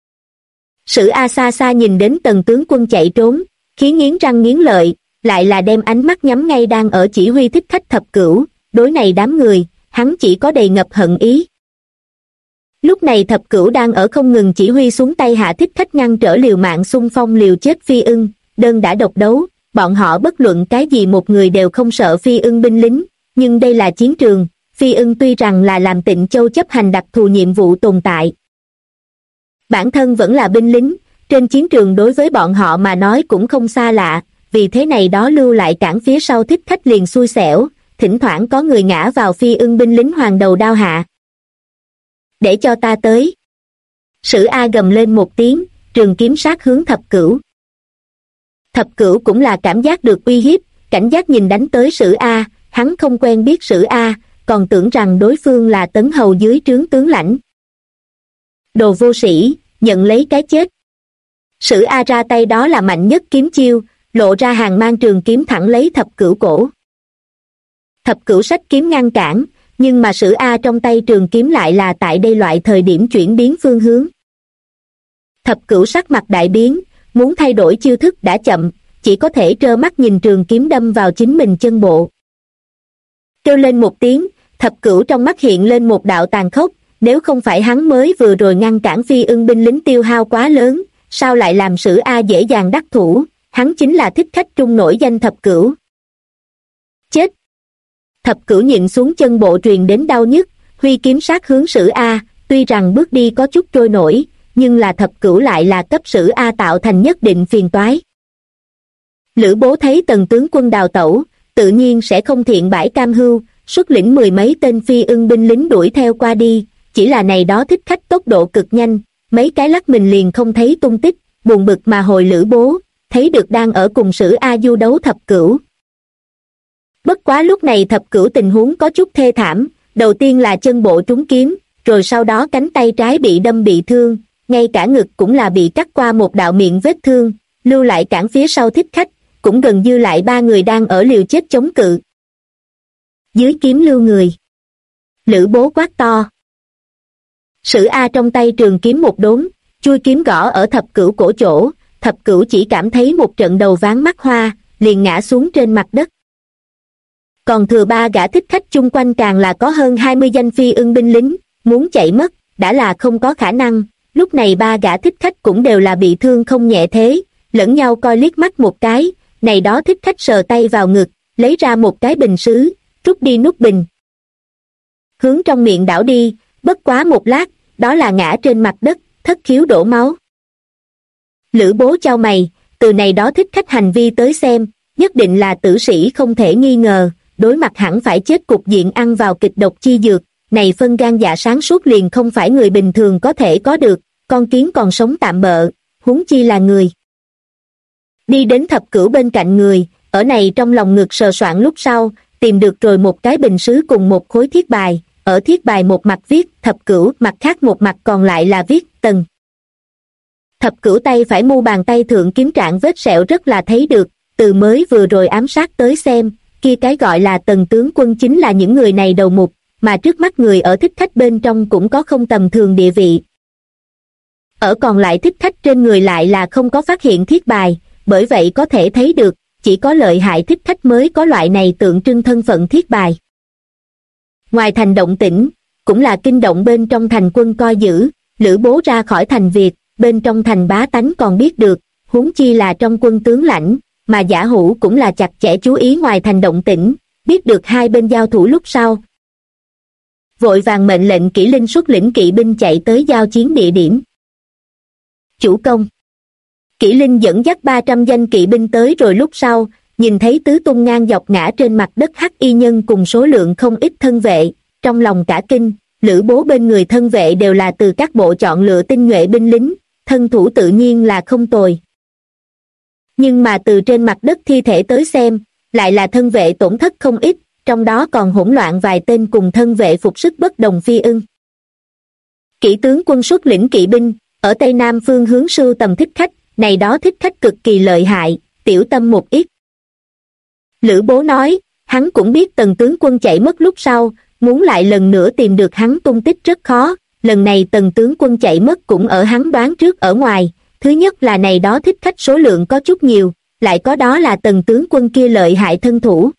Sử A xa xa nhìn đến Tần tướng quân chạy trốn, khí nghiến răng nghiến lợi, lại là đem ánh mắt nhắm ngay đang ở chỉ huy thích khách Thập Cửu, đối này đám người, hắn chỉ có đầy ngập hận ý. Lúc này Thập Cửu đang ở không ngừng chỉ huy xuống tay hạ thích khách ngăn trở liều mạng xung phong liều chết Phi Ưng, đơn đã độc đấu, bọn họ bất luận cái gì một người đều không sợ Phi Ưng binh lính, nhưng đây là chiến trường, Phi Ưng tuy rằng là làm Tịnh Châu chấp hành đặc thù nhiệm vụ tồn tại. Bản thân vẫn là binh lính, trên chiến trường đối với bọn họ mà nói cũng không xa lạ, vì thế này đó lưu lại cản phía sau thích khách liền xui xẻo, thỉnh thoảng có người ngã vào Phi Ưng binh lính hoàng đầu đao hạ. Để cho ta tới. Sử A gầm lên một tiếng, trường kiếm sát hướng Thập Cửu. Thập Cửu cũng là cảm giác được uy hiếp, cảnh giác nhìn đánh tới Sử A, hắn không quen biết Sử A, còn tưởng rằng đối phương là Tấn Hầu dưới trướng tướng lãnh. Đồ vô sĩ, nhận lấy cái chết. Sử A ra tay đó là mạnh nhất kiếm chiêu, lộ ra hàng mang trường kiếm thẳng lấy Thập Cửu cổ. Thập Cửu sách kiếm ngăn cản, nhưng mà Sử A trong tay trường kiếm lại là tại đây loại thời điểm chuyển biến phương hướng. Thập Cửu sắc mặt đại biến, muốn thay đổi chiêu thức đã chậm, chỉ có thể trơ mắt nhìn trường kiếm đâm vào chính mình chân bộ. Kêu lên một tiếng, Thập Cửu trong mắt hiện lên một đạo tàn khốc, nếu không phải hắn mới vừa rồi ngăn cản Phi Ưng binh lính tiêu hao quá lớn, sao lại làm Sử A dễ dàng đắc thủ, hắn chính là thích khách trung nổi danh Thập Cửu. Chết! Thập Cửu nhịn xuống chân bộ truyền đến đau nhức, huy kiếm sát hướng Sử A, tuy rằng bước đi có chút trôi nổi, nhưng là Thập Cửu lại là cấp Sử A tạo thành nhất định phiền toái. Lữ Bố thấy Tần tướng quân đào tẩu, tự nhiên sẽ không thiện bãi cam hưu, xuất lĩnh 10 mấy tên Phi Ưng binh lính đuổi theo qua đi, chỉ là này đó thích khách tốc độ cực nhanh, mấy cái lắc mình liền không thấy tung tích, buồn bực mà hồi Lữ Bố, thấy được đang ở cùng Sử A du đấu Thập Cửu. Bất quá lúc này Thập Cửu tình huống có chút thê thảm, đầu tiên là chân bộ trúng kiếm, rồi sau đó cánh tay trái bị đâm bị thương, ngay cả ngực cũng là bị cắt qua một đạo miệng vết thương, lưu lại cản phía sau thích khách, cũng gần dư lại 3 người đang ở liều chết chống cự. Dưới kiếm lưu người. Lữ Bố quát to. Sử A trong tay trường kiếm một đốn, chui kiếm gõ ở Thập Cửu cổ chỗ, Thập Cửu chỉ cảm thấy một trận đầu váng mắt hoa, liền ngã xuống trên mặt đất. Còn thừa 3 gã thích khách chung quanh càng là có hơn 20 danh Phi Ưng binh lính, muốn chạy mất, đã là không có khả năng, lúc này 3 gã thích khách cũng đều là bị thương không nhẹ thế, lẫn nhau coi liếc mắt một cái, này đó thích khách sờ tay vào ngực, lấy ra một cái bình sứ, rút đi nút bình. Hướng trong miệng đảo đi, bất quá một lát, đó là ngã trên mặt đất, thất khiếu đổ máu. Lữ Bố chau mày, từ này đó thích khách hành vi tới xem, nhất định là tử sĩ không thể nghi ngờ, đối mặt hẳn phải chết cục diện ăn vào kịch độc chi dược, này phân gan dạ sáng suốt liền không phải người bình thường có thể có được, con kiến còn sống tạm bợ, huống chi là người. Đi đến Thập Cửu bên cạnh người, ở này trong lòng ngực sờ soạn lúc sau, tìm được rồi một cái bình sứ cùng một khối thiết bài, ở thiết bài một mặt viết Thập Cửu, mặt khác một mặt còn lại là viết Tần. Thập Cửu tay phải mu bàn tay thượng kiếm trạng vết sẹo rất là thấy được, từ mới vừa rồi ám sát tới xem, kia cái gọi là Tần tướng quân chính là những người này đầu mục, mà trước mắt người ở thích khách bên trong cũng có không tầm thường địa vị. Ở còn lại thích khách trên người lại là không có phát hiện thiết bài, bởi vậy có thể thấy được, chỉ có lợi hại thích khách mới có loại này tượng trưng thân phận thiết bài. Ngoài thành động tĩnh, cũng là kinh động bên trong thành quân coi giữ, Lữ Bố ra khỏi thành Việt, bên trong thành bá tánh còn biết được, huống chi là trong quân tướng lãnh, mà Giả Hữu cũng là chặt chẽ chú ý ngoài thành động tĩnh, biết được hai bên giao thủ lúc sau. Vội vàng mệnh lệnh Kỷ Linh xuất lĩnh kỵ binh chạy tới giao chiến địa điểm. Chủ công. Kỷ Linh dẫn dắt 300 danh kỵ binh tới rồi lúc sau, nhìn thấy tứ tung ngang dọc ngã trên mặt đất hắc y nhân cùng số lượng không ít thân vệ, trong lòng cả kinh. Lữ Bố bên người thân vệ đều là từ các bộ chọn lựa tinh nhuệ binh lính, thân thủ tự nhiên là không tồi. Nhưng mà từ trên mặt đất thi thể tới xem, lại là thân vệ tổn thất không ít, trong đó còn hỗn loạn vài tên cùng thân vệ phục sức bất đồng phi ưng. Kỷ tướng quân xuất lĩnh kỵ binh, ở Tây Nam phương hướng sưu tầm thích khách, này đó thích khách cực kỳ lợi hại, tiểu tâm một ít. Lữ Bố nói, hắn cũng biết Tần tướng quân chạy mất lúc sau, muốn lại lần nữa tìm được hắn tung tích rất khó, lần này Tần tướng quân chạy mất cũng ở hắn đoán trước ở ngoài, thứ nhất là này đó thích khách số lượng có chút nhiều, lại có đó là Tần tướng quân kia lợi hại thân thủ.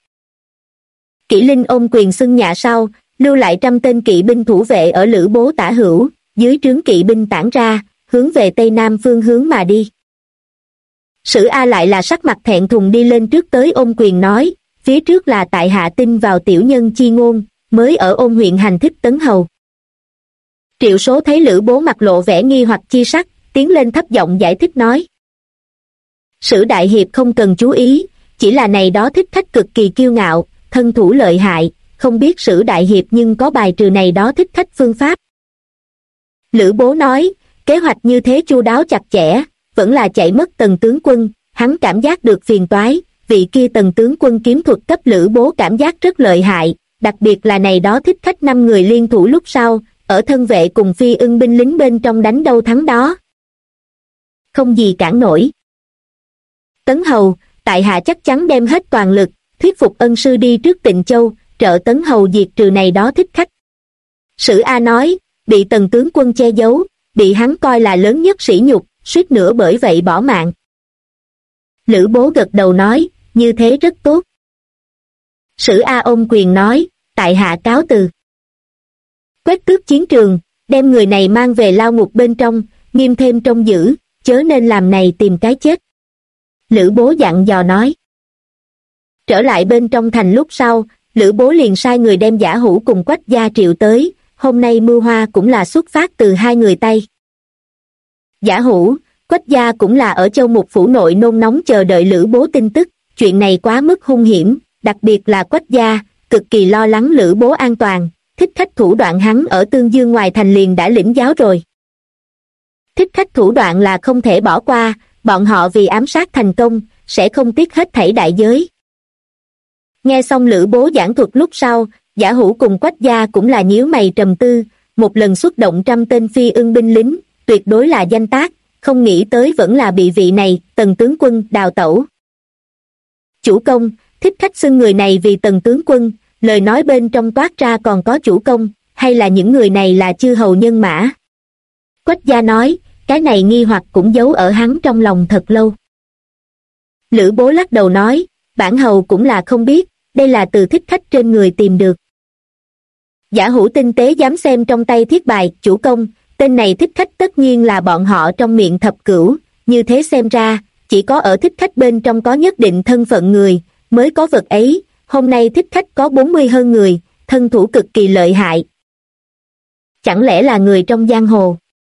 Kỷ Linh ôm quyền xưng nhạ sau, lưu lại 100 tên kỵ binh thủ vệ ở Lữ Bố tả hữu, dưới trướng kỵ binh tản ra, hướng về Tây Nam phương hướng mà đi. Sử A lại là sắc mặt thẹn thùng đi lên trước tới ôm quyền nói, phía trước là tại hạ tin vào tiểu nhân chi ngôn, mới ở Ôn huyện hành thích tấn hầu. Triệu Số thấy Lữ Bố mặt lộ vẻ nghi hoặc chi sắc, tiến lên thấp giọng giải thích nói. Sử đại hiệp không cần chú ý, chỉ là này đó thích khách cực kỳ kiêu ngạo, thân thủ lợi hại, không biết Sử đại hiệp nhưng có bài trừ này đó thích khách phương pháp. Lữ Bố nói, kế hoạch như thế chu đáo chặt chẽ, vẫn là chạy mất Tần tướng quân, hắn cảm giác được phiền toái, vị kia Tần tướng quân kiếm thuật cấp Lữ Bố cảm giác rất lợi hại, đặc biệt là này đó thích khách 5 người liên thủ lúc sau, ở thân vệ cùng phi ưng binh lính bên trong đánh đâu thắng đó. Không gì cản nổi. Tấn hầu, tại hạ chắc chắn đem hết toàn lực, thuyết phục ân sư đi trước Tịnh Châu, trợ Tấn hầu diệt trừ này đó thích khách. Sử A nói, bị Tần tướng quân che giấu, bị hắn coi là lớn nhất sỉ nhục, suýt nữa bởi vậy bỏ mạng. Lữ Bố gật đầu nói, như thế rất tốt. Sử A ôm quyền nói, tại hạ cáo từ. Quét tước chiến trường, đem người này mang về lao ngục bên trong, nghiêm thêm trông giữ, chớ nên làm này tìm cái chết. Lữ Bố dặn dò nói. Trở lại bên trong thành lúc sau, Lữ Bố liền sai người đem Giả Hữu cùng Quách Gia triệu tới, hôm nay mưu hoa cũng là xuất phát từ hai người tay. Giả Hữu, Quách Gia cũng là ở Châu Mục phủ nội nôn nóng chờ đợi Lữ Bố tin tức, chuyện này quá mức hung hiểm, đặc biệt là Quách Gia, cực kỳ lo lắng Lữ Bố an toàn, thích khách thủ đoạn hắn ở Tương Dương ngoài thành liền đã lĩnh giáo rồi. Thích khách thủ đoạn là không thể bỏ qua, bọn họ vì ám sát thành công, sẽ không tiếc hết thảy đại giới. Nghe xong Lữ Bố giảng thuật lúc sau, Giả Hữu cùng Quách Gia cũng là nhíu mày trầm tư, một lần xuất động 100 tên phi ưng binh lính, tuyệt đối là danh tác, không nghĩ tới vẫn là bị vị này, Tần tướng quân, đào tẩu. Chủ công, thích khách xưng người này vì Tần tướng quân, lời nói bên trong toát ra còn có chủ công, hay là những người này là chư hầu nhân mã? Quách Gia nói, cái này nghi hoặc cũng giấu ở hắn trong lòng thật lâu. Lữ Bố lắc đầu nói, bản hầu cũng là không biết, đây là từ thích khách trên người tìm được. Giả Hữu tinh tế dám xem trong tay thiết bài, chủ công, tên này thích khách tất nhiên là bọn họ trong miệng thập cửu, như thế xem ra, chỉ có ở thích khách bên trong có nhất định thân phận người, mới có vật ấy, hôm nay thích khách có 40 hơn người, thân thủ cực kỳ lợi hại. Chẳng lẽ là người trong giang hồ?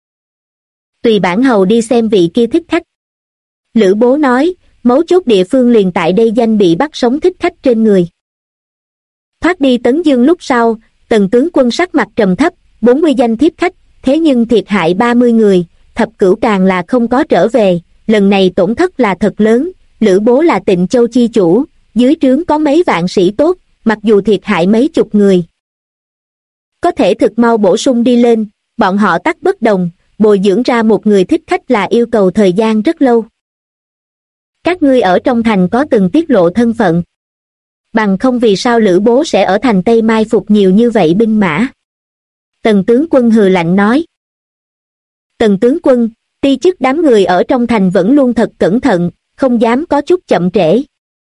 Tùy bản hầu đi xem vị kia thích khách. Lữ Bố nói, mấu chốt địa phương liền tại đây danh bị bắt sống thích khách trên người. Thoát đi Tấn Dương lúc sau, Tần tướng quân sắc mặt trầm thấp, 40 danh thiếp khách, thế nhưng thiệt hại 30 người, thập cửu càng là không có trở về, lần này tổn thất là thật lớn, Lữ Bố là Tịnh Châu chi chủ, dưới trướng có mấy vạn sĩ tốt, mặc dù thiệt hại mấy chục người. Có thể thực mau bổ sung đi lên, bọn họ tắc bất đồng, bồi dưỡng ra một người thích khách là yêu cầu thời gian rất lâu. Các ngươi ở trong thành có từng tiết lộ thân phận. Bằng không vì sao Lữ Bố sẽ ở thành Tây mai phục nhiều như vậy binh mã. Tần tướng quân hừ lạnh nói. Tần tướng quân, ti chức đám người ở trong thành vẫn luôn thật cẩn thận, không dám có chút chậm trễ.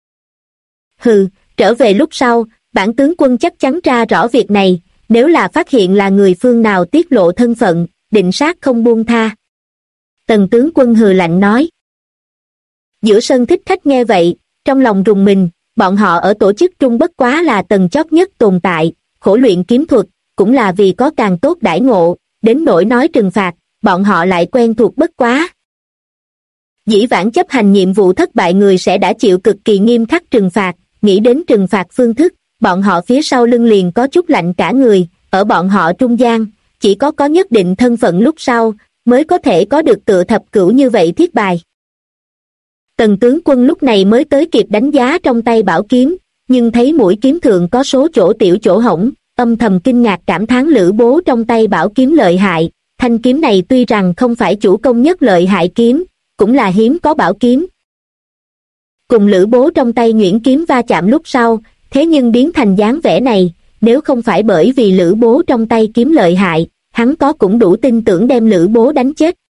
Hừ, trở về lúc sau, bản tướng quân chắc chắn tra rõ việc này, nếu là phát hiện là người phương nào tiết lộ thân phận, định sát không buông tha. Tần tướng quân hừ lạnh nói. Giữa sân thích khách nghe vậy, trong lòng rùng mình, bọn họ ở tổ chức trung bất quá là tầng chót nhất tồn tại, khổ luyện kiếm thuật, cũng là vì có càng tốt đãi ngộ, đến nỗi nói trừng phạt, bọn họ lại quen thuộc bất quá. Dĩ vãng chấp hành nhiệm vụ thất bại người sẽ đã chịu cực kỳ nghiêm khắc trừng phạt, nghĩ đến trừng phạt phương thức, bọn họ phía sau lưng liền có chút lạnh cả người, ở bọn họ trung gian, chỉ có nhất định thân phận lúc sau, mới có thể có được tựa thập cửu như vậy thiết bài. Tần tướng quân lúc này mới tới kịp đánh giá trong tay bảo kiếm, nhưng thấy mũi kiếm thượng có số chỗ tiểu chỗ hổng, âm thầm kinh ngạc cảm thán Lữ Bố trong tay bảo kiếm lợi hại, thanh kiếm này tuy rằng không phải chủ công nhất lợi hại kiếm, cũng là hiếm có bảo kiếm. Cùng Lữ Bố trong tay nhuyễn kiếm va chạm lúc sau, thế nhưng biến thành dáng vẻ này, nếu không phải bởi vì Lữ Bố trong tay kiếm lợi hại, hắn có cũng đủ tin tưởng đem Lữ Bố đánh chết.